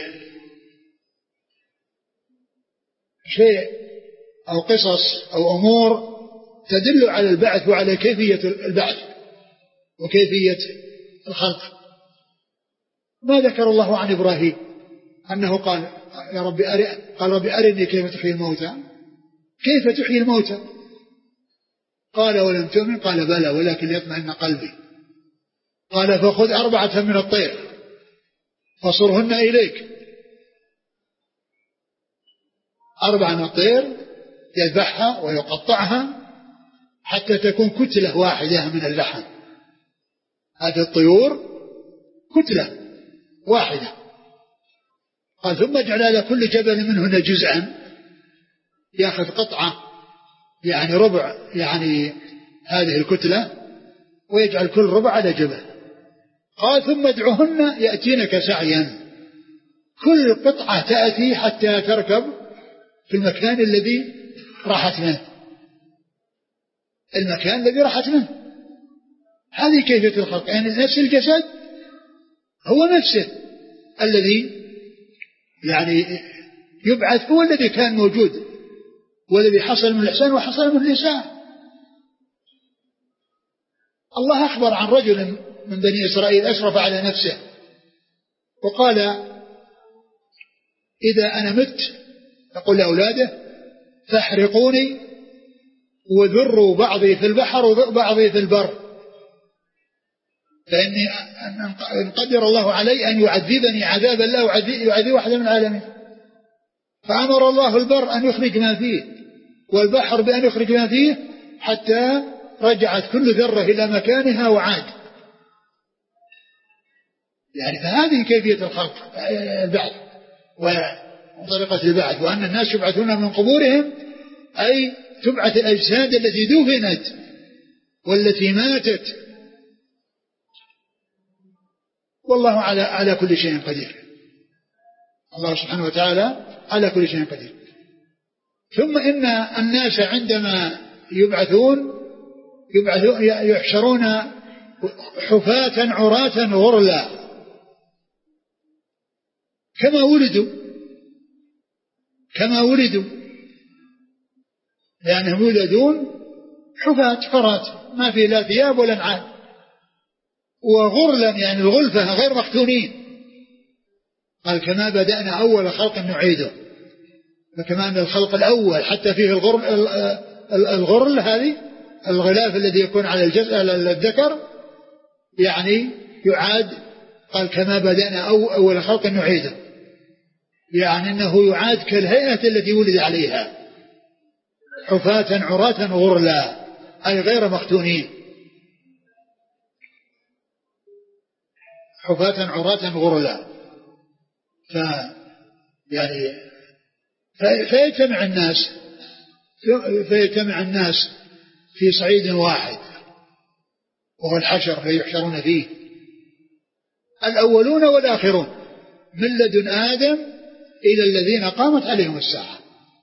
شيء أو قصص أو أمور تدل على البعث وعلى كيفية البعث وكيفية الخلق. ما ذكر الله عن إبراهيم أنه قال يا رب أري قال رب أرني كيف تحيي الموتى، كيف تحيي الموتى؟ قال ولم تؤمن؟ قال بلى ولكن يطمئن قلبي. قال فخذ أربعة من الطير فصرهن إليك. أربعة من الطير يذبحها ويقطعها حتى تكون كتلة واحدة من اللحم. هذه الطيور كتلة واحدة. قال ثم اجعل على كل جبل منهن جزءا، يأخذ قطعة يعني ربع يعني هذه الكتلة ويجعل كل ربع على جبل. قال ثم ادعهن يأتينك سعيا، كل قطعة تأتي حتى تركب في المكان الذي راحت منه، المكان الذي راحت منه. هذه كيفية الخلق، يعني نفس الجسد هو نفسه الذي يعني يبعث، هو الذي كان موجود والذي حصل من الإحسان وحصل من الإساءة. الله أخبر عن رجل من بني إسرائيل أشرف على نفسه وقال إذا أنا مت يقول لأولاده فاحرقوني وذروا بعضي في البحر وبعضي في البر، فإني إن قدر الله علي أن يعذبني عذابا لا يعذب واحدا من العالمين. فأمر الله البر أن يخرج ما فيه والبحر بأن يخرج ما فيه حتى رجعت كل ذرة إلى مكانها وعاد. يعني فهذه كيفية الخلق البعث وطريقة البعث، وأن الناس يبعثون من قبورهم أي تبعث الأجساد التي دفنت والتي ماتت. والله على على كل شيء قدير. الله سبحانه وتعالى على كل شيء قدير. ثم إن الناس عندما يبعثون يبعثون يحشرون حفاة عراة غرلا كما ولدوا كما ولدوا لأنهم يولدون حفاة عراة ما في لا ثياب ولا نعال، وغرلا يعني الغلفة غير مختونين. قال كما بدأنا أول خلق نعيده، فكما أن الخلق الأول حتى فيه الغرل, الغرل هذه الغلاف الذي يكون على الذكر يعني يعاد. قال كما بدأنا أول خلق نعيده، يعني أنه يعاد كالهيئة التي ولد عليها حفاة عراة غرلا أي غير مختونين، حفاة عراة غرلا. ف يعني فيجتمع الناس فيجتمع الناس في صعيد واحد وهو الحشر فيحشرون فيه الأولون والآخرون من لدن آدم إلى الذين قامت عليهم الساعة،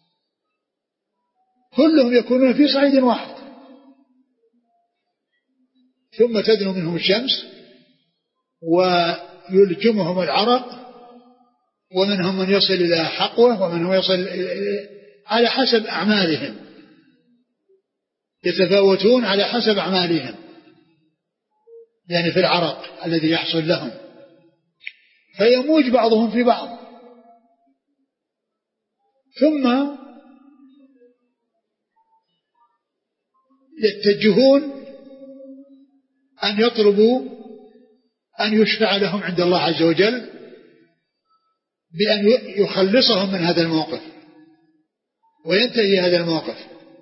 كلهم يكونون في صعيد واحد. ثم تدنو منهم الشمس ويلجمهم العرق، ومنهم من يصل إلى حقوة ومنهم يصل على حسب أعمالهم، يتفاوتون على حسب أعمالهم يعني في العرق الذي يحصل لهم، فيموج بعضهم في بعض. ثم يتجهون أن يطلبوا أن يشفع لهم عند الله عز وجل بأن يخلصهم من هذا الموقف وينتهي هذا الموقف.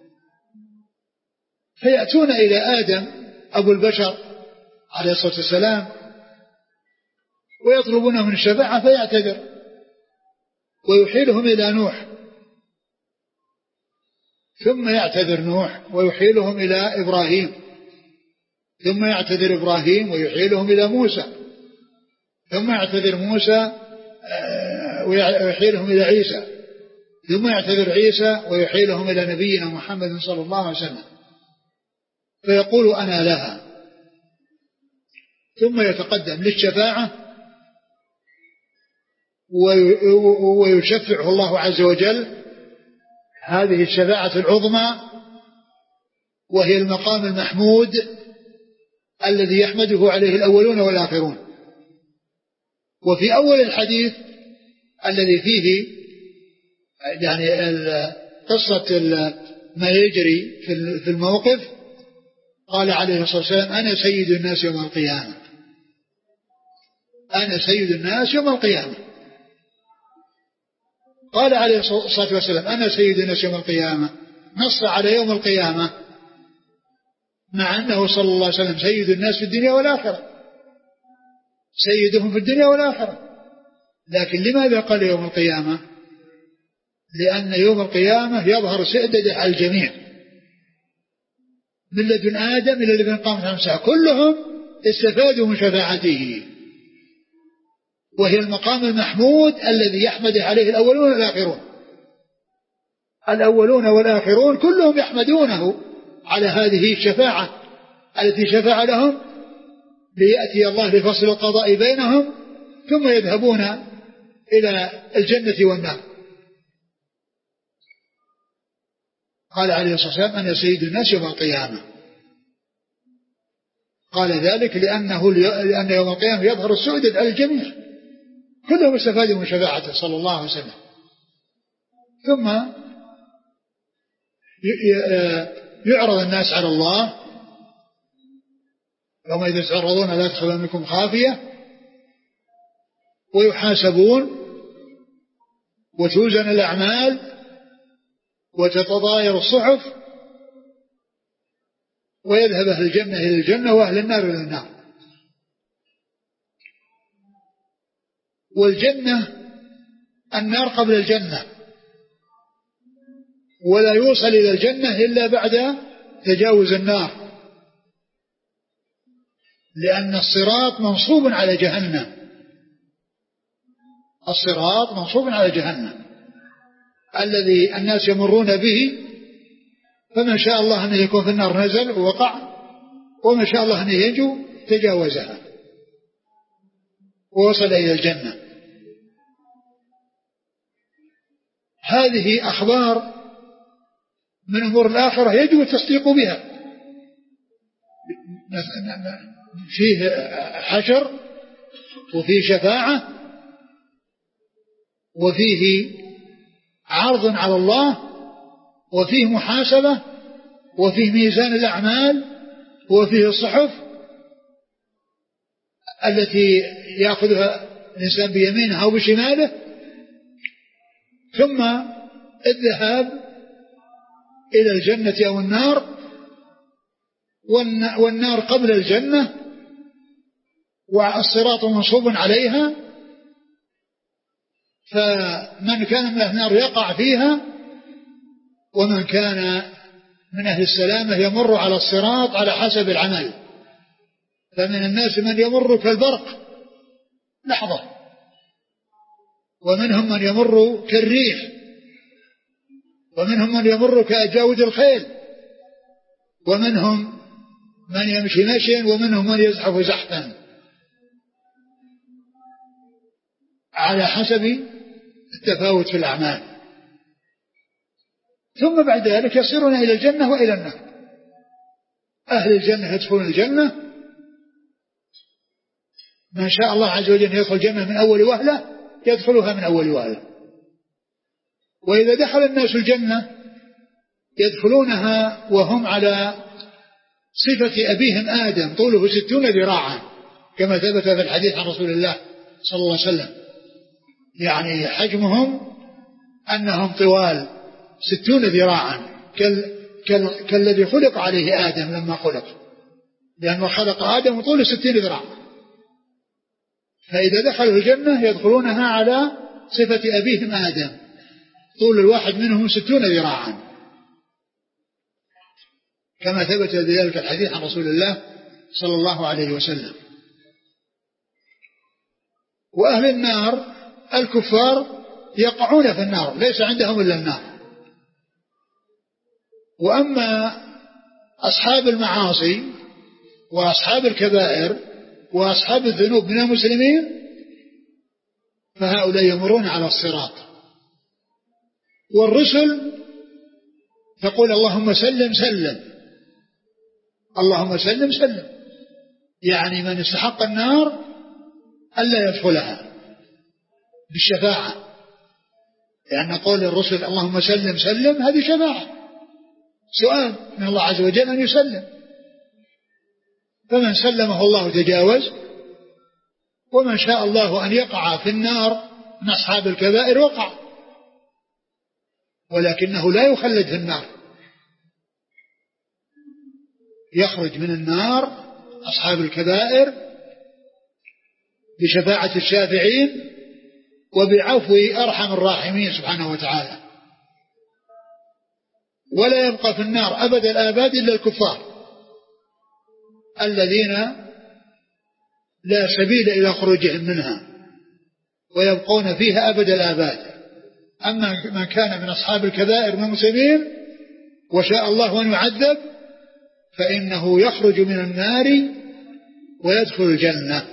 فيأتون إلى آدم أبو البشر عليه الصلاة والسلام ويطلبونه من الشفاعة فيعتذر ويحيلهم إلى نوح، ثم يعتذر نوح ويحيلهم إلى إبراهيم، ثم يعتذر إبراهيم ويحيلهم إلى موسى، ثم يعتذر موسى ويحيلهم إلى عيسى، ثم يعتذر عيسى ويحيلهم إلى نبينا محمد صلى الله عليه وسلم، فيقول أنا لها. ثم يتقدم للشفاعة ويشفعه الله عز وجل هذه الشفاعة العظمى، وهي المقام المحمود الذي يحمده عليه الأولون والآخرون. وفي أول الحديث الذي فيه يعني قصة ما يجري في الموقف قال عليه الصلاة والسلام أنا سيد الناس يوم القيامة، أنا سيد الناس يوم القيامة. قال عليه الصلاة والسلام أنا سيد الناس يوم القيامة، نص على يوم القيامة مع أنه صلى الله عليه وسلم سيد الناس في الدنيا والآخرة، سيدهم في الدنيا والآخرة. لكن لماذا قال يوم القيامة؟ لأن يوم القيامة يظهر سئدده على الجميع من لدن آدم إلى الذين قامت عليهم الساعة، كلهم استفادوا من شفاعته، وهي المقام المحمود الذي يحمد عليه الأولون والآخرون. الأولون والآخرون كلهم يحمدونه على هذه الشفاعة التي شفع لهم ليأتي الله لفصل القضاء بينهم ثم يذهبون إلى الجنة والنار. قال عليه الصلاة والسلام أنا سيد الناس يوم القيامة. قال ذلك لأنه لأن يوم القيامة يظهر السؤدد على الجميع، كلهم استفادوا من شفاعته صلى الله عليه وسلم. ثم يعرض الناس على الله يوم إذا تعرضون لا تخفى منكم خافية ويحاسبون وتوزن الأعمال وتتضاير الصحف ويذهب أهل الجنة إلى الجنة وأهل النار إلى النار. والجنة النار قبل الجنة، ولا يوصل إلى الجنة إلا بعد تجاوز النار، لأن الصراط منصوب على جهنم. الصراط منصوب على جهنم الذي الناس يمرون به، فمن شاء الله أن يكون في النار نزل ووقع، ومن شاء الله أن ينجو تجاوزها ووصل إلى الجنة. هذه أخبار من أمور الآخرة يجب التصديق بها. فيه حشر وفيه شفاعة وفيه عرض على الله وفيه محاسبة وفيه ميزان الأعمال وفيه الصحف التي يأخذها الإنسان بيمينه أو بشماله، ثم الذهاب إلى الجنة أو النار، والنار قبل الجنة والصراط منصوب عليها، فمن كان من أهل النار يقع فيها، ومن كان من أهل السلامة يمر على الصراط على حسب العمل. فمن الناس من يمر كالبرق لحظة، ومنهم من يمر كالريح، ومنهم من يمر كأجاود الخيل، ومنهم من يمشي مشيا، ومنهم من يزحف زحفا على حسب التفاوت في الأعمال. ثم بعد ذلك يصيرون إلى الجنة وإلى النار. أهل الجنة يدخلون الجنة، من شاء الله عز وجل يدخل الجنة من أول وهلة يدخلها من أول وهلة. وإذا دخل الناس الجنة يدخلونها وهم على صفة أبيهم آدم طوله ستون ذراعا، كما ثبت في الحديث عن رسول الله صلى الله عليه وسلم، يعني حجمهم أنهم طوال ستون ذراعا كال كال كالذي خلق عليه آدم لما خلق، لأنه خلق آدم طوله ستين ذراع. فإذا دخلوا الجنة يدخلونها على صفة أبيهم آدم، طول الواحد منهم ستون ذراعا، كما ثبت ذلك الحديث عن رسول الله صلى الله عليه وسلم. وأهل النار الكفار يقعون في النار، ليس عندهم إلا النار. وأما أصحاب المعاصي وأصحاب الكبائر وأصحاب الذنوب من المسلمين فهؤلاء يمرون على الصراط، والرسل تقول اللهم سلم سلم، اللهم سلم سلم، يعني من استحق النار ألا يدخلها بالشفاعة، لأن قول الرسل اللهم سلم سلم هذه شفاعة، سؤال من الله عز وجل أن يسلم، فمن سلمه الله تجاوز، ومن شاء الله أن يقع في النار من أصحاب الكبائر وقع، ولكنه لا يخلد في النار، يخرج من النار أصحاب الكبائر بشفاعة الشافعين وبعفو أرحم الراحمين سبحانه وتعالى، ولا يبقى في النار أبد الآباد إلا الكفار الذين لا سبيل إلى خروجهم منها ويبقون فيها أبد الآباد. أما من كان من أصحاب الكبائر من المسلمين وشاء الله أن يعذب فإنه يخرج من النار ويدخل الجنة،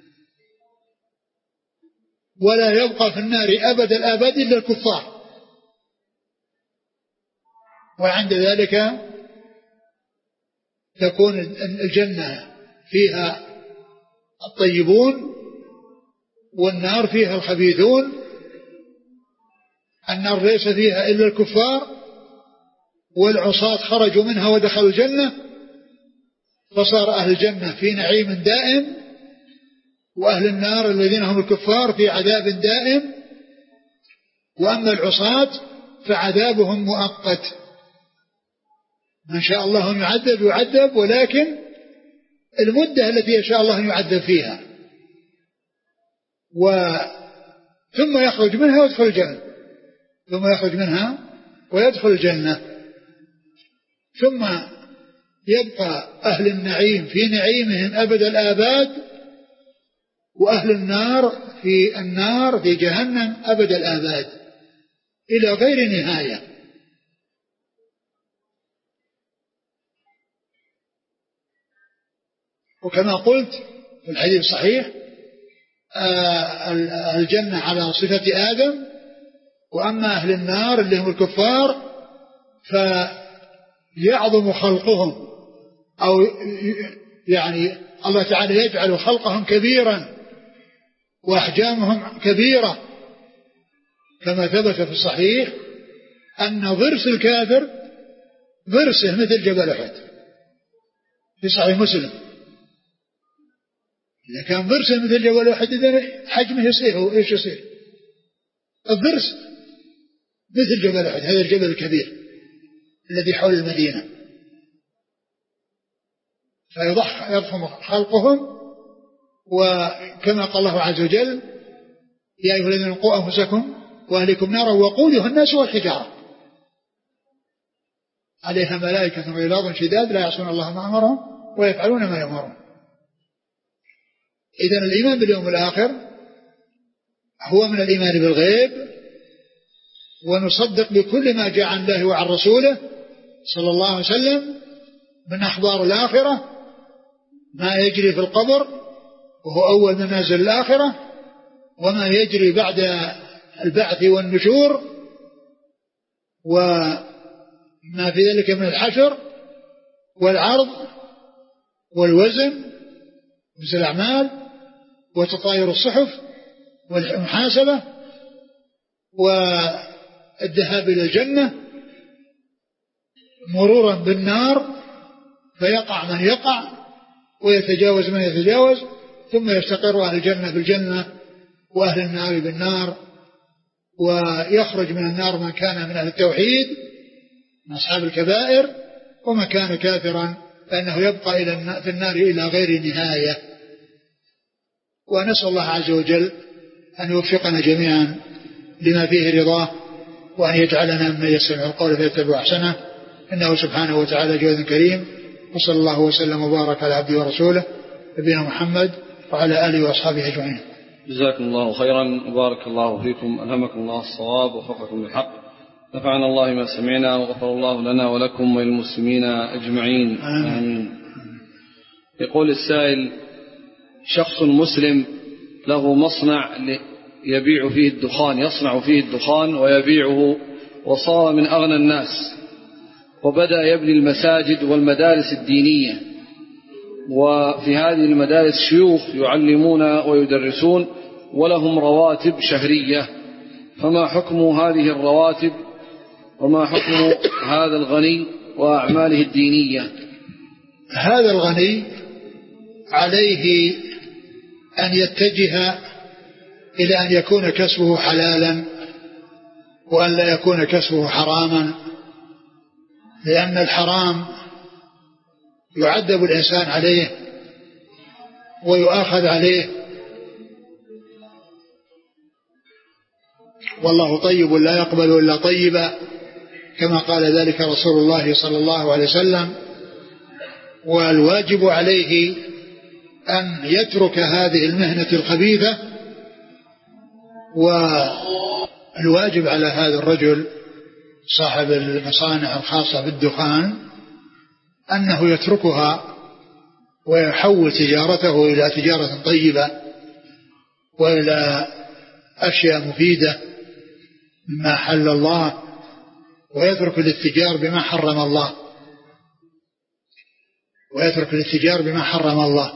ولا يبقى في النار أبد الآباد إلا الكفار. وعند ذلك تكون الجنة فيها الطيبون والنار فيها الخبيثون. النار ليس فيها إلا الكفار، والعصاة خرجوا منها ودخلوا الجنة، فصار أهل الجنة في نعيم دائم، وأهل النار الذين هم الكفار في عذاب دائم. وأما العصاة فعذابهم مؤقت، ما شاء الله أن يعذب يعذب، ولكن المدة التي يشاء الله أن يعذب فيها، و ثم يخرج منها ويدخل الجنة، ثم يخرج منها ويدخل الجنة. ثم يبقى أهل النعيم في نعيمهم أبد الآباد، وأهل النار في النار في جهنم أبد الآباد إلى غير نهاية. وكما قلت في الحديث الصحيح الجنة على صفة آدم، وأما أهل النار اللي هم الكفار فيعظم خلقهم، أو يعني الله تعالى يجعل خلقهم كبيرا وأحجامهم كبيرة، كما ثبت في الصحيح أن ضرس الكافر ضرسه مثل جبل أحد في صحيح مسلم. إذا كان ضرسه مثل جبل أحد إذا حجمه يصير إيش يصير؟ الضرس مثل جبل أحد، هذا الجبل الكبير الذي حول المدينة. فيضخم خلقهم، وكما قال الله عز وجل يا أيها الذين قوا أنفسكم وأهليكم نارا وقودها الناس والحجارة عليها ملائكة غلاظ شداد لا يعصون الله ما أمرهم ويفعلون ما يأمرون. إذن الإيمان باليوم الآخر هو من الإيمان بالغيب، ونصدق بكل ما جاء عن الله وعن رسوله صلى الله عليه وسلم من أخبار الآخرة، ما يجري في القبر وهو أول منازل الآخرة، وما يجري بعد البعث والنشور، وما في ذلك من الحشر والعرض والوزن مثل الأعمال وتطاير الصحف والمحاسبة والذهاب إلى الجنة، مرورا بالنار فيقع من يقع ويتجاوز من يتجاوز، ثم يستقر أهل الجنة بالجنة وأهل النار بالنار، ويخرج من النار من كان من أهل التوحيد من أصحاب الكبائر، ومن كان كافرا فإنه يبقى في النار إلى غير نهاية. ونسأل الله عز وجل أن يوفقنا جميعا لما فيه رضاه، وأن يجعلنا ممن يستمع القول فيتبع أحسنه، إنه سبحانه وتعالى جواد كريم. وصلى الله وسلم وبارك على عبده ورسوله نبينا محمد وعلى آله وأصحابه أجمعين. جزاكم الله خيرا وبارك الله فيكم، ألهمكم الله الصواب ووفقكم للحق، نفعنا الله ما سمعنا وغفر الله لنا ولكم وللمسلمين أجمعين آمين. يقول السائل: شخص مسلم له مصنع يبيع فيه الدخان، يصنع فيه الدخان ويبيعه، وصار من أغنى الناس، وبدأ يبني المساجد والمدارس الدينية، وفي هذه المدارس شيوخ يعلمون ويدرسون ولهم رواتب شهرية، فما حكم هذه الرواتب وما حكم هذا الغني وأعماله الدينية؟ هذا الغني عليه أن يتجه إلى أن يكون كسبه حلالا وأن لا يكون كسبه حراما، لأن الحرام يعذب الإنسان عليه ويؤاخذ عليه، والله طيب لا يقبل إلا طيبا، كما قال ذلك رسول الله صلى الله عليه وسلم. والواجب عليه أن يترك هذه المهنة الخبيثة، والواجب على هذا الرجل صاحب المصانع الخاصة بالدخان أنه يتركها ويحول تجارته إلى تجارة طيبة وإلى أشياء مفيدة مما حل الله، ويترك الاتجار بما حرم الله ويترك الاتجار بما حرم الله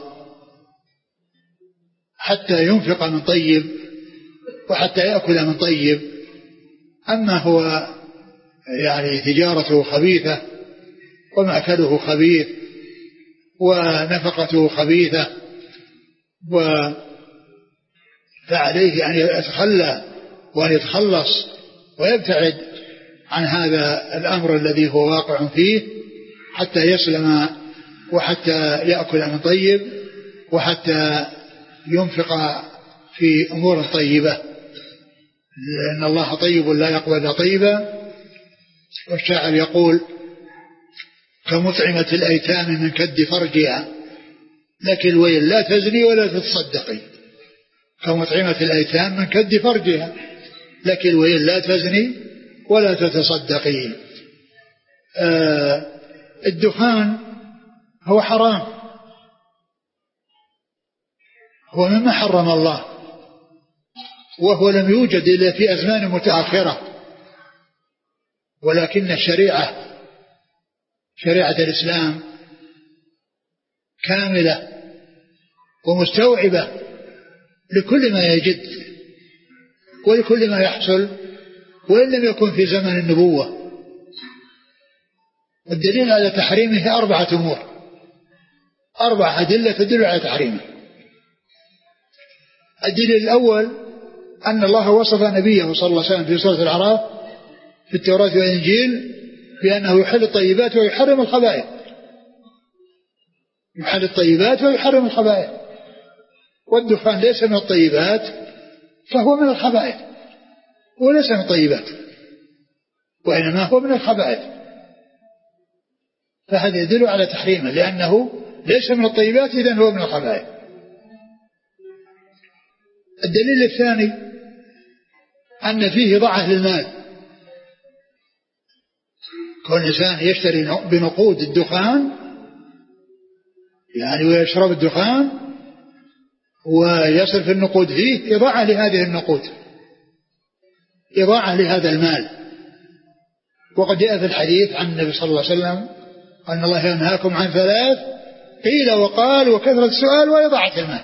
حتى ينفق من طيب وحتى يأكل من طيب. أما هو يعني تجارته خبيثة ومأكله خبيث ونفقته خبيثة، فعليه أن يتخلى وأن يتخلص ويبتعد عن هذا الأمر الذي هو واقع فيه حتى يسلم وحتى يأكل من طيب وحتى ينفق في أمور طيبة، لأن الله طيب لا يقبل طيبا. والشاعر يقول: كمطعمة الأيتام من كد فرجها لك الويل لا تزني ولا تتصدقي. كمطعمة الأيتام من كد فرجها لك الويل لا تزني ولا تتصدقي. آه الدخان هو حرام، هو مما حرم الله، وهو لم يوجد إلا في أزمان متأخرة، ولكن الشريعة شريعة الإسلام كاملة ومستوعبة لكل ما يجد ولكل ما يحصل وإن لم يكن في زمن النبوة. والدليل على تحريمه أربعة أمور، أربع أدلة تدل على تحريمه. الدليل الأول أن الله وصف نبيه صلى الله عليه وسلم في سورة الأعراف في التوراة والإنجيل بأنه يحل الطيبات ويحرم الخبائث، يحل الطيبات ويحرم الخبائث. والدخان ليس من الطيبات فهو من الخبائث، وليس من الطيبات وإنما هو من الخبائث، فهذا يدل على تحريمه لأنه ليس من الطيبات إذن هو من الخبائث. الدليل الثاني أن فيه ضعف للمال، كل إنسان يشتري بنقود الدخان يعني ويشرب الدخان ويصرف النقود فيه إضاعة لهذه النقود، إضاعة لهذا المال. وقد جاء في الحديث عن النبي صلى الله عليه وسلم أن الله ينهاكم عن ثلاث قيل وقال وكثرة السؤال وإضاعة المال،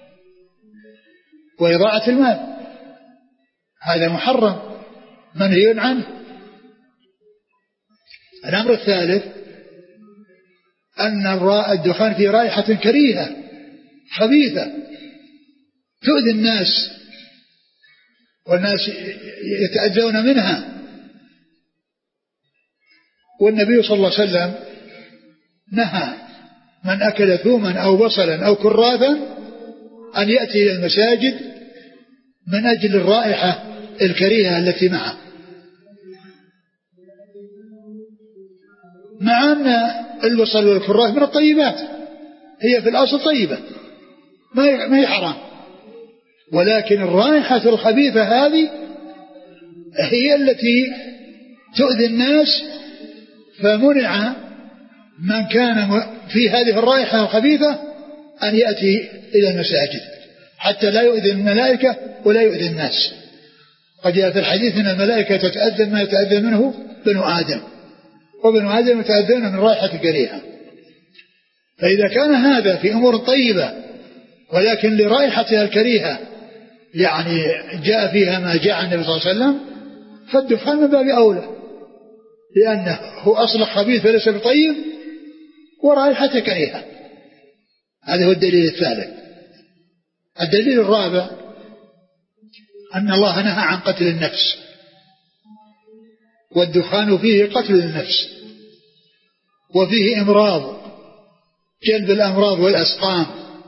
وإضاعة المال هذا محرم منهي عنه. الأمر الثالث أن الدخان فيه رائحة كريهة خبيثة تؤذي الناس والناس يتأذون منها. والنبي صلى الله عليه وسلم نهى من أكل ثوما أو بصلا أو كراثا أن يأتي إلى المساجد من أجل الرائحة الكريهة التي معه، مع أن البصل والكراث من الطيبات، هي في الأصل طيبة ما هي حرام، ولكن الرائحة الخبيثة هذه هي التي تؤذي الناس، فمنع من كان في هذه الرائحة الخبيثة أن يأتي إلى المساجد حتى لا يؤذي الملائكة ولا يؤذي الناس. قد جاء في الحديث أن الملائكة تتأذى ما يتأذى منه بنو آدم، وبنو آدم يتأذون من رائحة كريهة. فإذا كان هذا في أمور طيبة ولكن لرائحتها الكريهة يعني جاء فيها ما جاء عن النبي صلى الله عليه وسلم، فالدخان من باب أولى، لأنه هو أصل خبيث فليس بطيب ورائحته كريهة. هذا هو الدليل الثالث. الدليل الرابع أن الله نهى عن قتل النفس، والدخان فيه قتل النفس وفيه إمراض، جلب الأمراض والأسقام،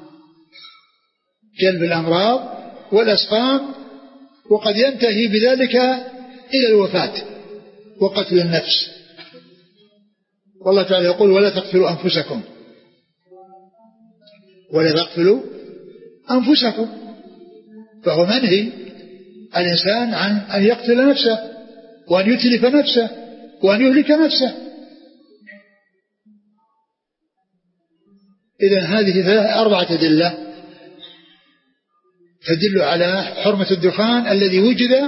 جلب الأمراض والأسقام، وقد ينتهي بذلك إلى الوفاة وقتل النفس. والله تعالى يقول ولا تقتلوا أنفسكم ولا تقتلوا أنفسكم، فهو منهي الإنسان عن أن يقتل نفسه وأن يتلف نفسه وأن يهلك نفسه. إذن هذه أربعة أدلة تدل على حرمة الدخان الذي وجد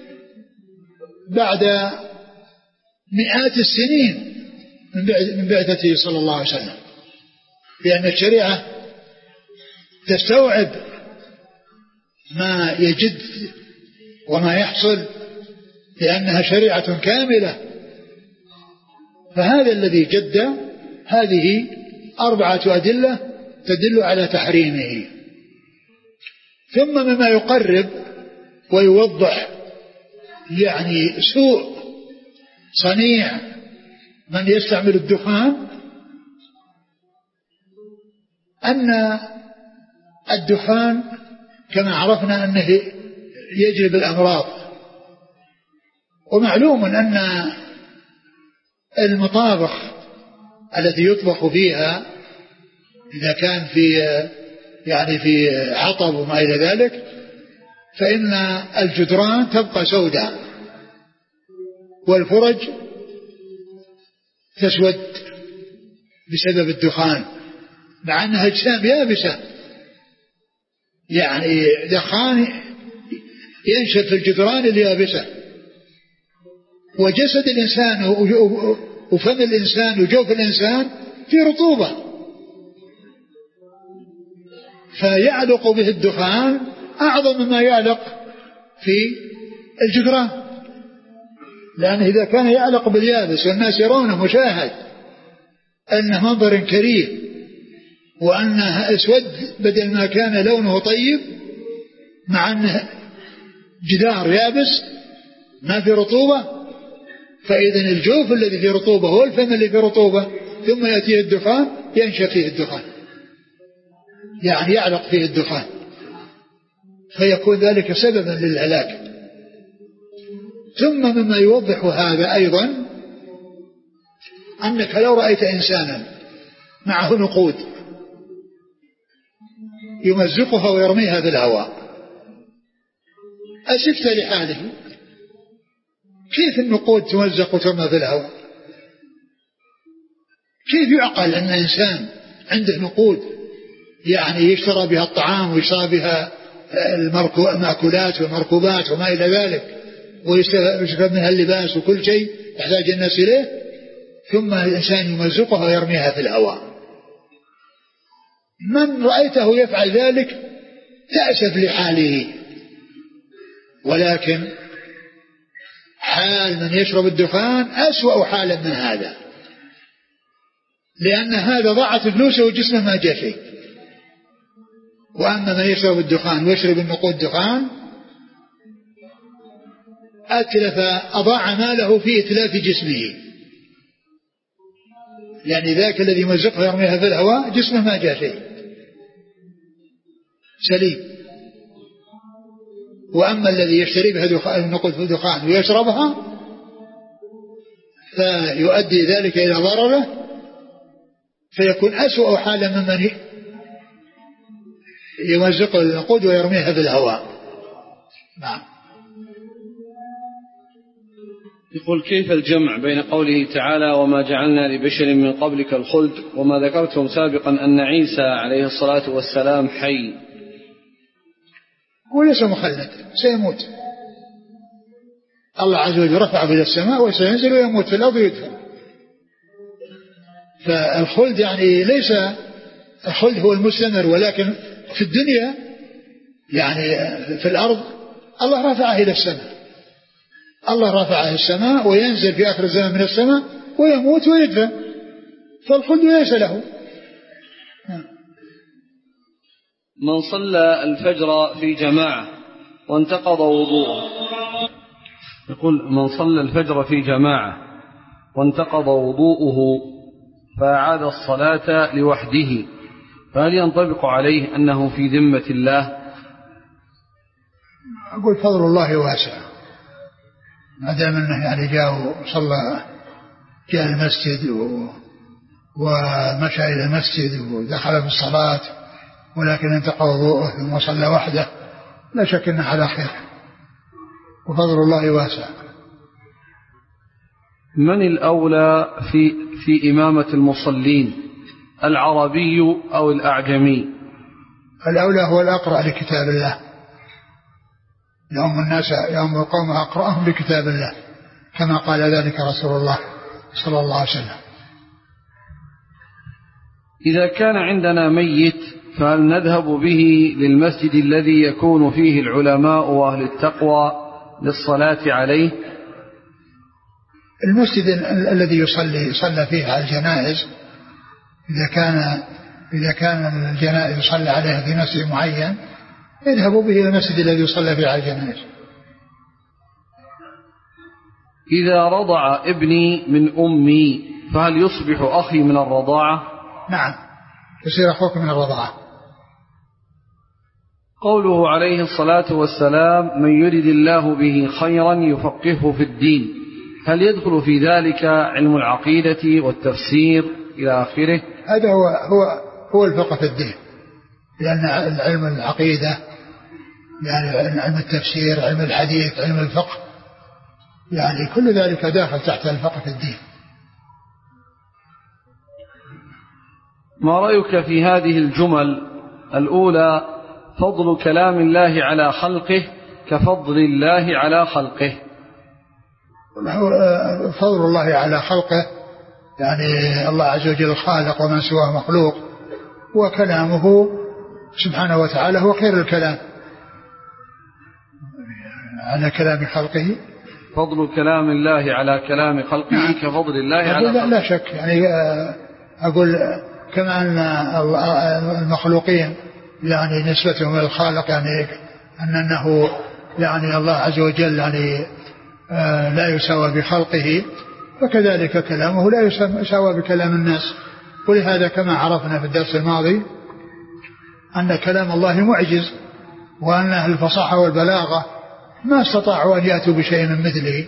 بعد مئات السنين من بعثته صلى الله عليه وسلم، لأن الشريعة تستوعب ما يجد وما يحصل، لأنها شريعة كاملة. فهذا الذي جد هذه أربعة أدلة تدل على تحريمه. ثم مما يقرب ويوضح يعني سوء صنيع من يستعمل الدخان أن الدخان كما عرفنا أنه يجلب الأمراض، ومعلوم أن المطابخ التي يطبخ فيها إذا كان في يعني في حطب وما إلى ذلك فإن الجدران تبقى سوداء والفرج تسود بسبب الدخان، مع أنها أجسام يابسة، يعني دخان ينشف الجدران اليابسة. وجسد الإنسان وفم الإنسان وجوف الإنسان في رطوبة، فيعلق به الدخان أعظم مما يعلق في الجدران، لأنه إذا كان يعلق باليابس والناس يرونه مشاهد أنه منظر كريه وأنه أسود بدل ما كان لونه طيب، مع أنه جدار يابس ما في رطوبة، فإذن الجوف الذي في رطوبة هو الفم اللي في رطوبة، ثم يأتيه الدخان ينشف فيه الدخان، يعني يعلق فيه الدخان، فيكون ذلك سببا للهلاك. ثم مما يوضح هذا أيضا أنك لو رأيت إنسانا معه نقود يمزقها ويرميها في الهواء أسفت لحاله، كيف النقود تمزق وترمى في الهواء؟ كيف يعقل أن إنسان عنده نقود يعني يشترى بها الطعام ويشترى بها المأكولات والمركوبات وما إلى ذلك ويشترى منها اللباس وكل شيء يحتاج الناس إليه، ثم الإنسان يمزقها ويرميها في الهواء؟ من رأيته يفعل ذلك تأسف لحاله، ولكن حال من يشرب الدخان أسوأ حالا من هذا، لأن هذا ضاعت فلوسه وجسمه ما جاء شيء. وأما من يشرب الدخان ويشرب النقود دخان أتلف أضاع ماله في إتلاف جسمه، يعني ذاك الذي يمزقها يرميها في الهواء جسمه ما جاء شيء سليم. وأما الذي يشتري بها النقود في الدخان ويشربها فيؤدي ذلك إلى ضرره، فيكون أسوأ حالا ممن يمزق النقود ويرميها في الهواء. نعم. يقول: كيف الجمع بين قوله تعالى وما جعلنا لبشر من قبلك الخلد وما ذكرتم سابقا أن عيسى عليه الصلاة والسلام حي؟ وليس مخلد، سيموت. الله عز وجل رفعه إلى السماء وسينزل ويموت في الأرض ويدفن. فالخلد يعني ليس الخلد هو المستمر، ولكن في الدنيا يعني في الأرض الله رفعه إلى السماء، الله رفعه السماء وينزل في آخر الزمن من السماء ويموت ويدفن، فالخلد ليس له. من صلى الفجر في جماعة وانتقض وضوءه، يقول: من صلى الفجر في جماعة وانتقض وضوءه فأعاد الصلاة لوحده، فهل ينطبق عليه أنه في ذمة الله؟ أقول فضل الله واسع، ما دام أنه يعني جاء وصلى جاء المسجد ومشى إلى المسجد ودخل في الصلاة ولكن انتقض وضوءه ثم صلى وحده، لا شك أنه على خير، وفضل الله واسع. من الأولى في في إمامة المصلين، العربي أو الأعجمي؟ الأولى هو الأقرأ لكتاب الله، يوم الناس يوم القوم أقرأهم لكتاب الله، كما قال ذلك رسول الله صلى الله عليه وسلم. إذا كان عندنا ميت فهل نذهب به للمسجد الذي يكون فيه العلماء وأهل التقوى للصلاة عليه؟ المسجد الذي يصلي صلى فيه على الجنائز إذا كان إذا كان الجنائز يصلى عليها في مسجد معين يذهبوا به إلى المسجد الذي يصلى فيه على الجنائز. إذا رضع ابني من أمي فهل يصبح أخي من الرضاعة؟ نعم يصير أخوك من الرضاعة. قوله عليه الصلاة والسلام من يرد الله به خيرا يفقهه في الدين، هل يدخل في ذلك علم العقيدة والتفسير إلى آخره؟ هذا هو هو هو الفقه في الدين، لأن علم العقيدة يعني علم التفسير، علم الحديث، علم الفقه، يعني كل ذلك داخل تحت الفقه في الدين. ما رأيك في هذه الجمل الأولى؟ فضل كلام الله على خلقه كفضل الله على خلقه. فضل الله على خلقه يعني الله عز وجل خالق ومن سواه مخلوق، وكلامه سبحانه وتعالى هو خير الكلام على كلام خلقه. فضل كلام الله على كلام خلقه نعم. كفضل الله على خلقه. لا شك يعني أقول كما أن المخلوقين يعني نسبتهم إلى الخالق يعني أنه يعني الله عز وجل يعني لا يساوى بخلقه، وكذلك كلامه لا يساوى بكلام الناس. ولهذا كما عرفنا في الدرس الماضي أن كلام الله معجز، وأن أهل الفصاحة والبلاغة ما استطاعوا أن يأتوا بشيء من مثله.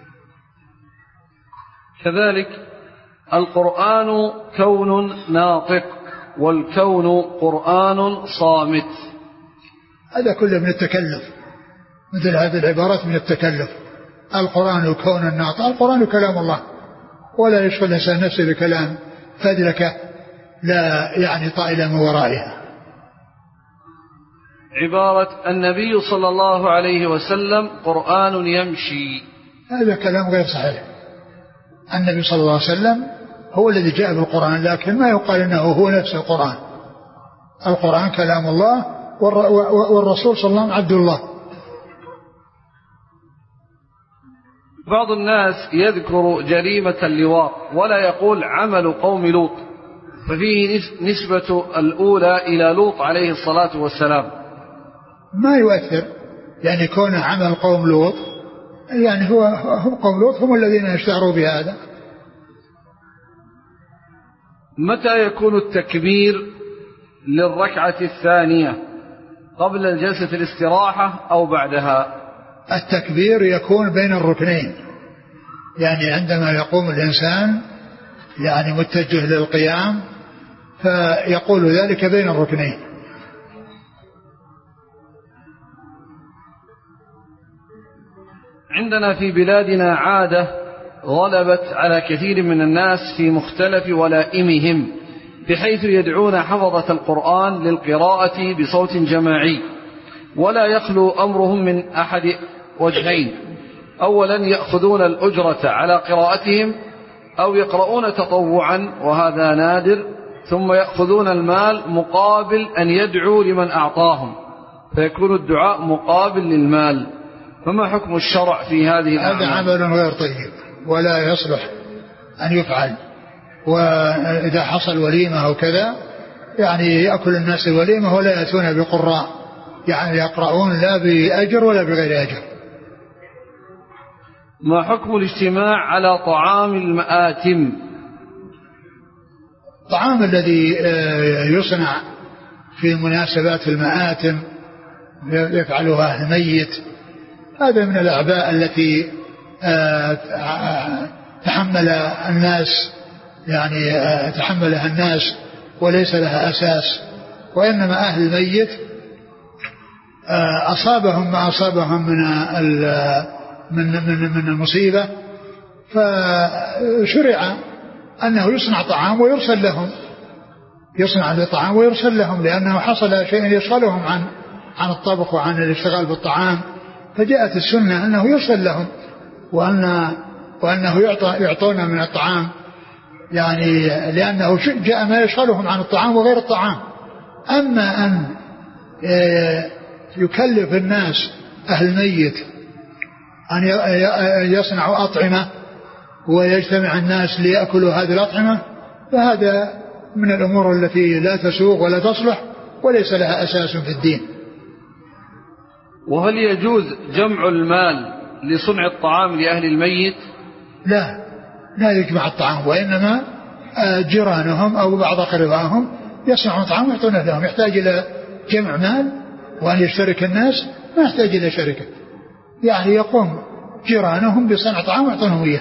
كذلك القرآن كون ناطق والكون قرآن صامت، هذا كله من التكلف، مثل هذه العبارات من التكلف. القرآن كون ناطق، القرآن كلام الله، ولا يشغل الإنسان نفسه بكلام فادلكة لا يعني طائلة من ورائها. عبارة النبي صلى الله عليه وسلم قرآن يمشي، هذا كلام غير صحيح. النبي صلى الله عليه وسلم هو الذي جاء بالقرآن، لكن ما يقال أنه هو نفس القرآن. القرآن كلام الله، والرسول صلى الله عليه وسلم عبد الله. بعض الناس يذكر جريمة اللواط ولا يقول عمل قوم لوط، ففيه نسبة الأولى إلى لوط عليه الصلاة والسلام. ما يؤثر يعني كون عمل قوم لوط، يعني هو هم قوم لوط هم الذين اشتهروا بهذا. متى يكون التكبير للركعة الثانية؟ قبل الجلسة الاستراحة أو بعدها؟ التكبير يكون بين الركنين، يعني عندما يقوم الإنسان يعني متجه للقيام فيقول ذلك بين الركنين. عندنا في بلادنا عادة غلبت على كثير من الناس في مختلف ولائمهم، بحيث يدعون حفظة القرآن للقراءة بصوت جماعي، ولا يخلو أمرهم من أحد وجهين: أولا يأخذون الأجرة على قراءتهم، أو يقرؤون تطوعا وهذا نادر، ثم يأخذون المال مقابل أن يدعوا لمن أعطاهم، فيكون الدعاء مقابل للمال. فما حكم الشرع في هذه الأعمال؟ هذا عمل غير طيب ولا يصلح أن يفعل. وإذا حصل وليمة أو كذا يعني يأكل الناس الوليمة ولا يأتون بقراء، يعني يقرؤون لا بأجر ولا بغير أجر. ما حكم الاجتماع على طعام المآتم؟ الطعام الذي يصنع في مناسبات المآتم يفعلها الميت، هذا من الأعباء التي تحمل الناس يعني تحملها الناس وليس لها أساس، وإنما أهل الميت أصابهم ما أصابهم من من من من المصيبة، فشرع أنه يصنع طعام ويرسل لهم، يصنع الطعام ويرسل لهم، لأنه حصل شيء يشغلهم عن عن الطبخ وعن الاشتغال بالطعام، فجاءت السنة أنه يرسل لهم، وأن وأنه يعطى يعطونا من الطعام، يعني لأنه جاء ما يشغلهم عن الطعام وغير الطعام. أما أن يكلف الناس أهل الميت أن يصنعوا أطعمة ويجتمع الناس ليأكلوا هذه الأطعمة، فهذا من الأمور التي لا تسوغ ولا تصلح وليس لها أساس في الدين. وهل يجوز جمع المال لصنع الطعام لأهل الميت؟ لا لا يجمع الطعام، وإنما جيرانهم أو بعض أقربائهم يصنعون طعام ويعطونه لهم. يحتاج إلى جمع مال وأن يشترك الناس؟ ما يحتاج إلى شركة، يعني يقوم جيرانهم بصنع طعام ويعطونه إياه.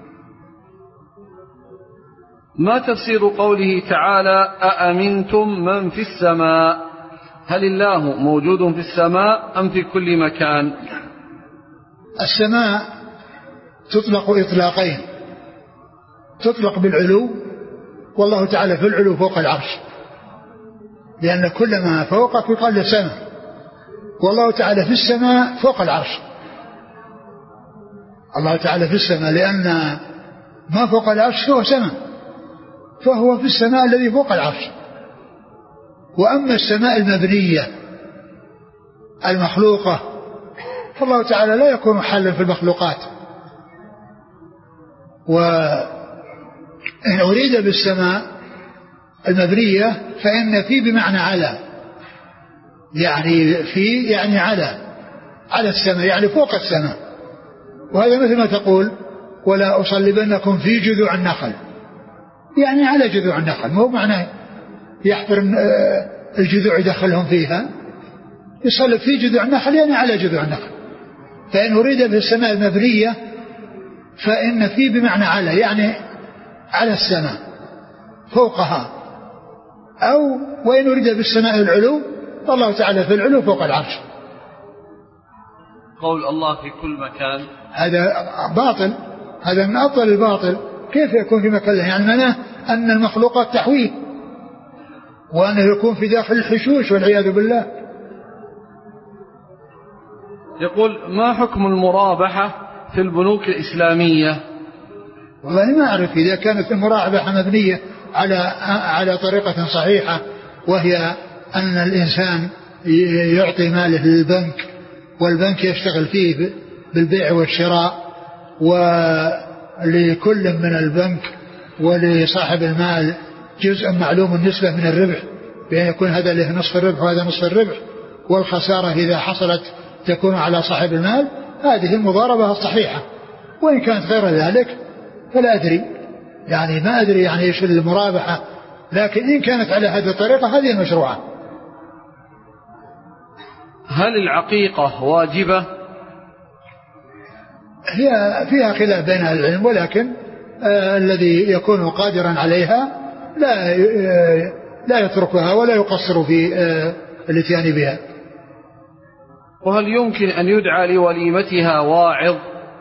ما تفسير قوله تعالى أأمنتم من في السماء؟ هل الله موجود في السماء أم في كل مكان؟ السماء تطلق إطلاقين، تطلق بالعلو، والله تعالى في العلو فوق العرش، لأن كل ما فوقك يقال له سماء، والله تعالى في السماء فوق العرش. الله تعالى في السماء لأن ما فوق العرش هو سماء، فهو في السماء الذي فوق العرش. وأما السماء المبنية المخلوقة فالله تعالى لا يكون حلا في المخلوقات. وإن أريد بالسماء المبنية فإن في بمعنى على، يعني في يعني على على السماء، يعني فوق السماء. وهذا مثل ما تقول ولا أصلبنكم في جذوع النخل، يعني على جذوع النخل، مو معناه يحفر الجذوع يدخلهم فيها، يصلب في جذوع النخل يعني على جذوع النخل. فإن أريد بالسماء المبنية فإن في بمعنى على، يعني على السماء فوقها. أو وإن أريد بالسماء العلو فالله تعالى في العلو فوق العرش. قول الله في كل مكان هذا باطل، هذا من أبطل الباطل. كيف يكون في مكان؟ يعني معناه أن المخلوقات تحويه، وأنه يكون في داخل الحشوش والعياذ بالله. يقول ما حكم المرابحة في البنوك الإسلامية؟ والله ما أعرف إذا كانت المرابحة مبنية على على طريقة صحيحة، وهي أن الإنسان يعطي ماله للبنك والبنك يشتغل فيه بالبيع والشراء، ولكل من البنك ولصاحب المال جزء معلوم النسبة من الربح، بأن يكون هذا له نصف الربح وهذا نصف الربح، والخسارة إذا حصلت تكون على صاحب المال. هذه المضاربة الصحيحة. وإن كانت غير ذلك فلا أدري، يعني ما أدري يعني إيش المرابحة، لكن إن كانت على هذه الطريقة هذه المشروعة. هل العقيقة واجبة؟ هي فيها خلاف بين أهل العلم، ولكن آه الذي يكون قادرا عليها لا آه لا يتركها ولا يقصر في آه الاتيان بها. وهل يمكن أن يدعى لوليمتها واعظ؟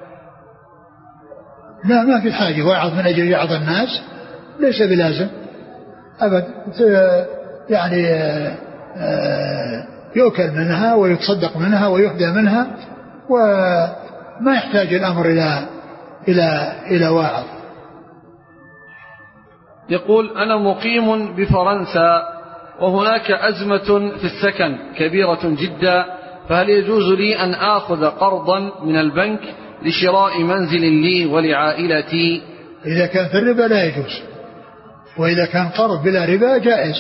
لا، ما في حاجة. واعظ من أجل يعظ الناس ليس بلازم أبد، يعني آه آه يؤكل منها ويتصدق منها ويهدى منها، وما يحتاج الأمر إلى إلى إلى واعظ. يقول أنا مقيم بفرنسا وهناك أزمة في السكن كبيرة جدا، فهل يجوز لي أن آخذ قرضا من البنك لشراء منزل لي ولعائلتي؟ إذا كان في الربا لا يجوز، وإذا كان قرض بلا ربا جائز.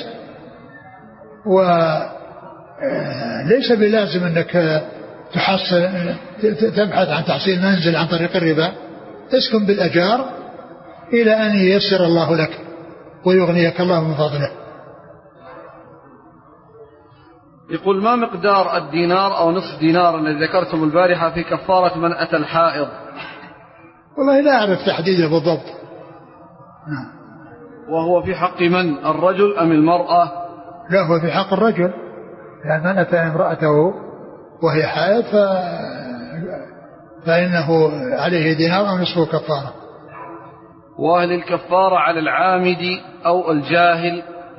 وليس بلازم أنك تحصل تبحث عن تحصيل منزل عن طريق الربا. اسكن بالأجار إلى أن ييسر الله لك ويغنيك الله من فضله. يقول ما مقدار الدينار أو نصف دينار الذي ذكرتم البارحة في كفارة من أتى الحائض؟ والله لا أعرف تحديده بالضبط. نعم. وهو في حق من، الرجل أم المرأة؟ لا، هو في حق الرجل، لأن من أتى امرأته وهي حائض ف... فإنه عليه دينار أو نصفه كفارة. وهل الكفارة على العامد أو الجاهل؟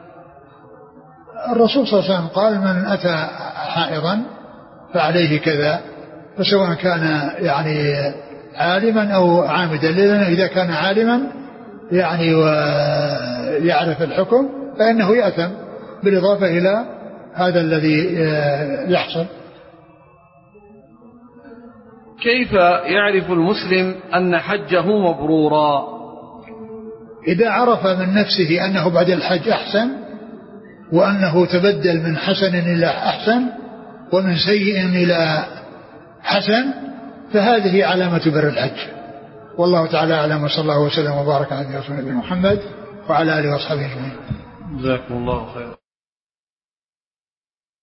الرسول صلى الله عليه وسلم قال من أتى حائضا فعليه كذا، فسواء كان يعني عالما أو عامدا، لأن إذا كان عالما يعني ويعرف الحكم فإنه يأثم بالإضافة إلى هذا الذي يحصل. كيف يعرف المسلم أن حجه مبرورا؟ إذا عرف من نفسه أنه بعد الحج أحسن، وأنه تبدل من حسن إلى أحسن ومن سيء إلى حسن، فهذه علامة بر الحج. والله تعالى أعلم، وصلى الله وسلم وبارك على نبينا محمد وعلى آله وأصحابه أجمعين. جزاكم الله خيرا.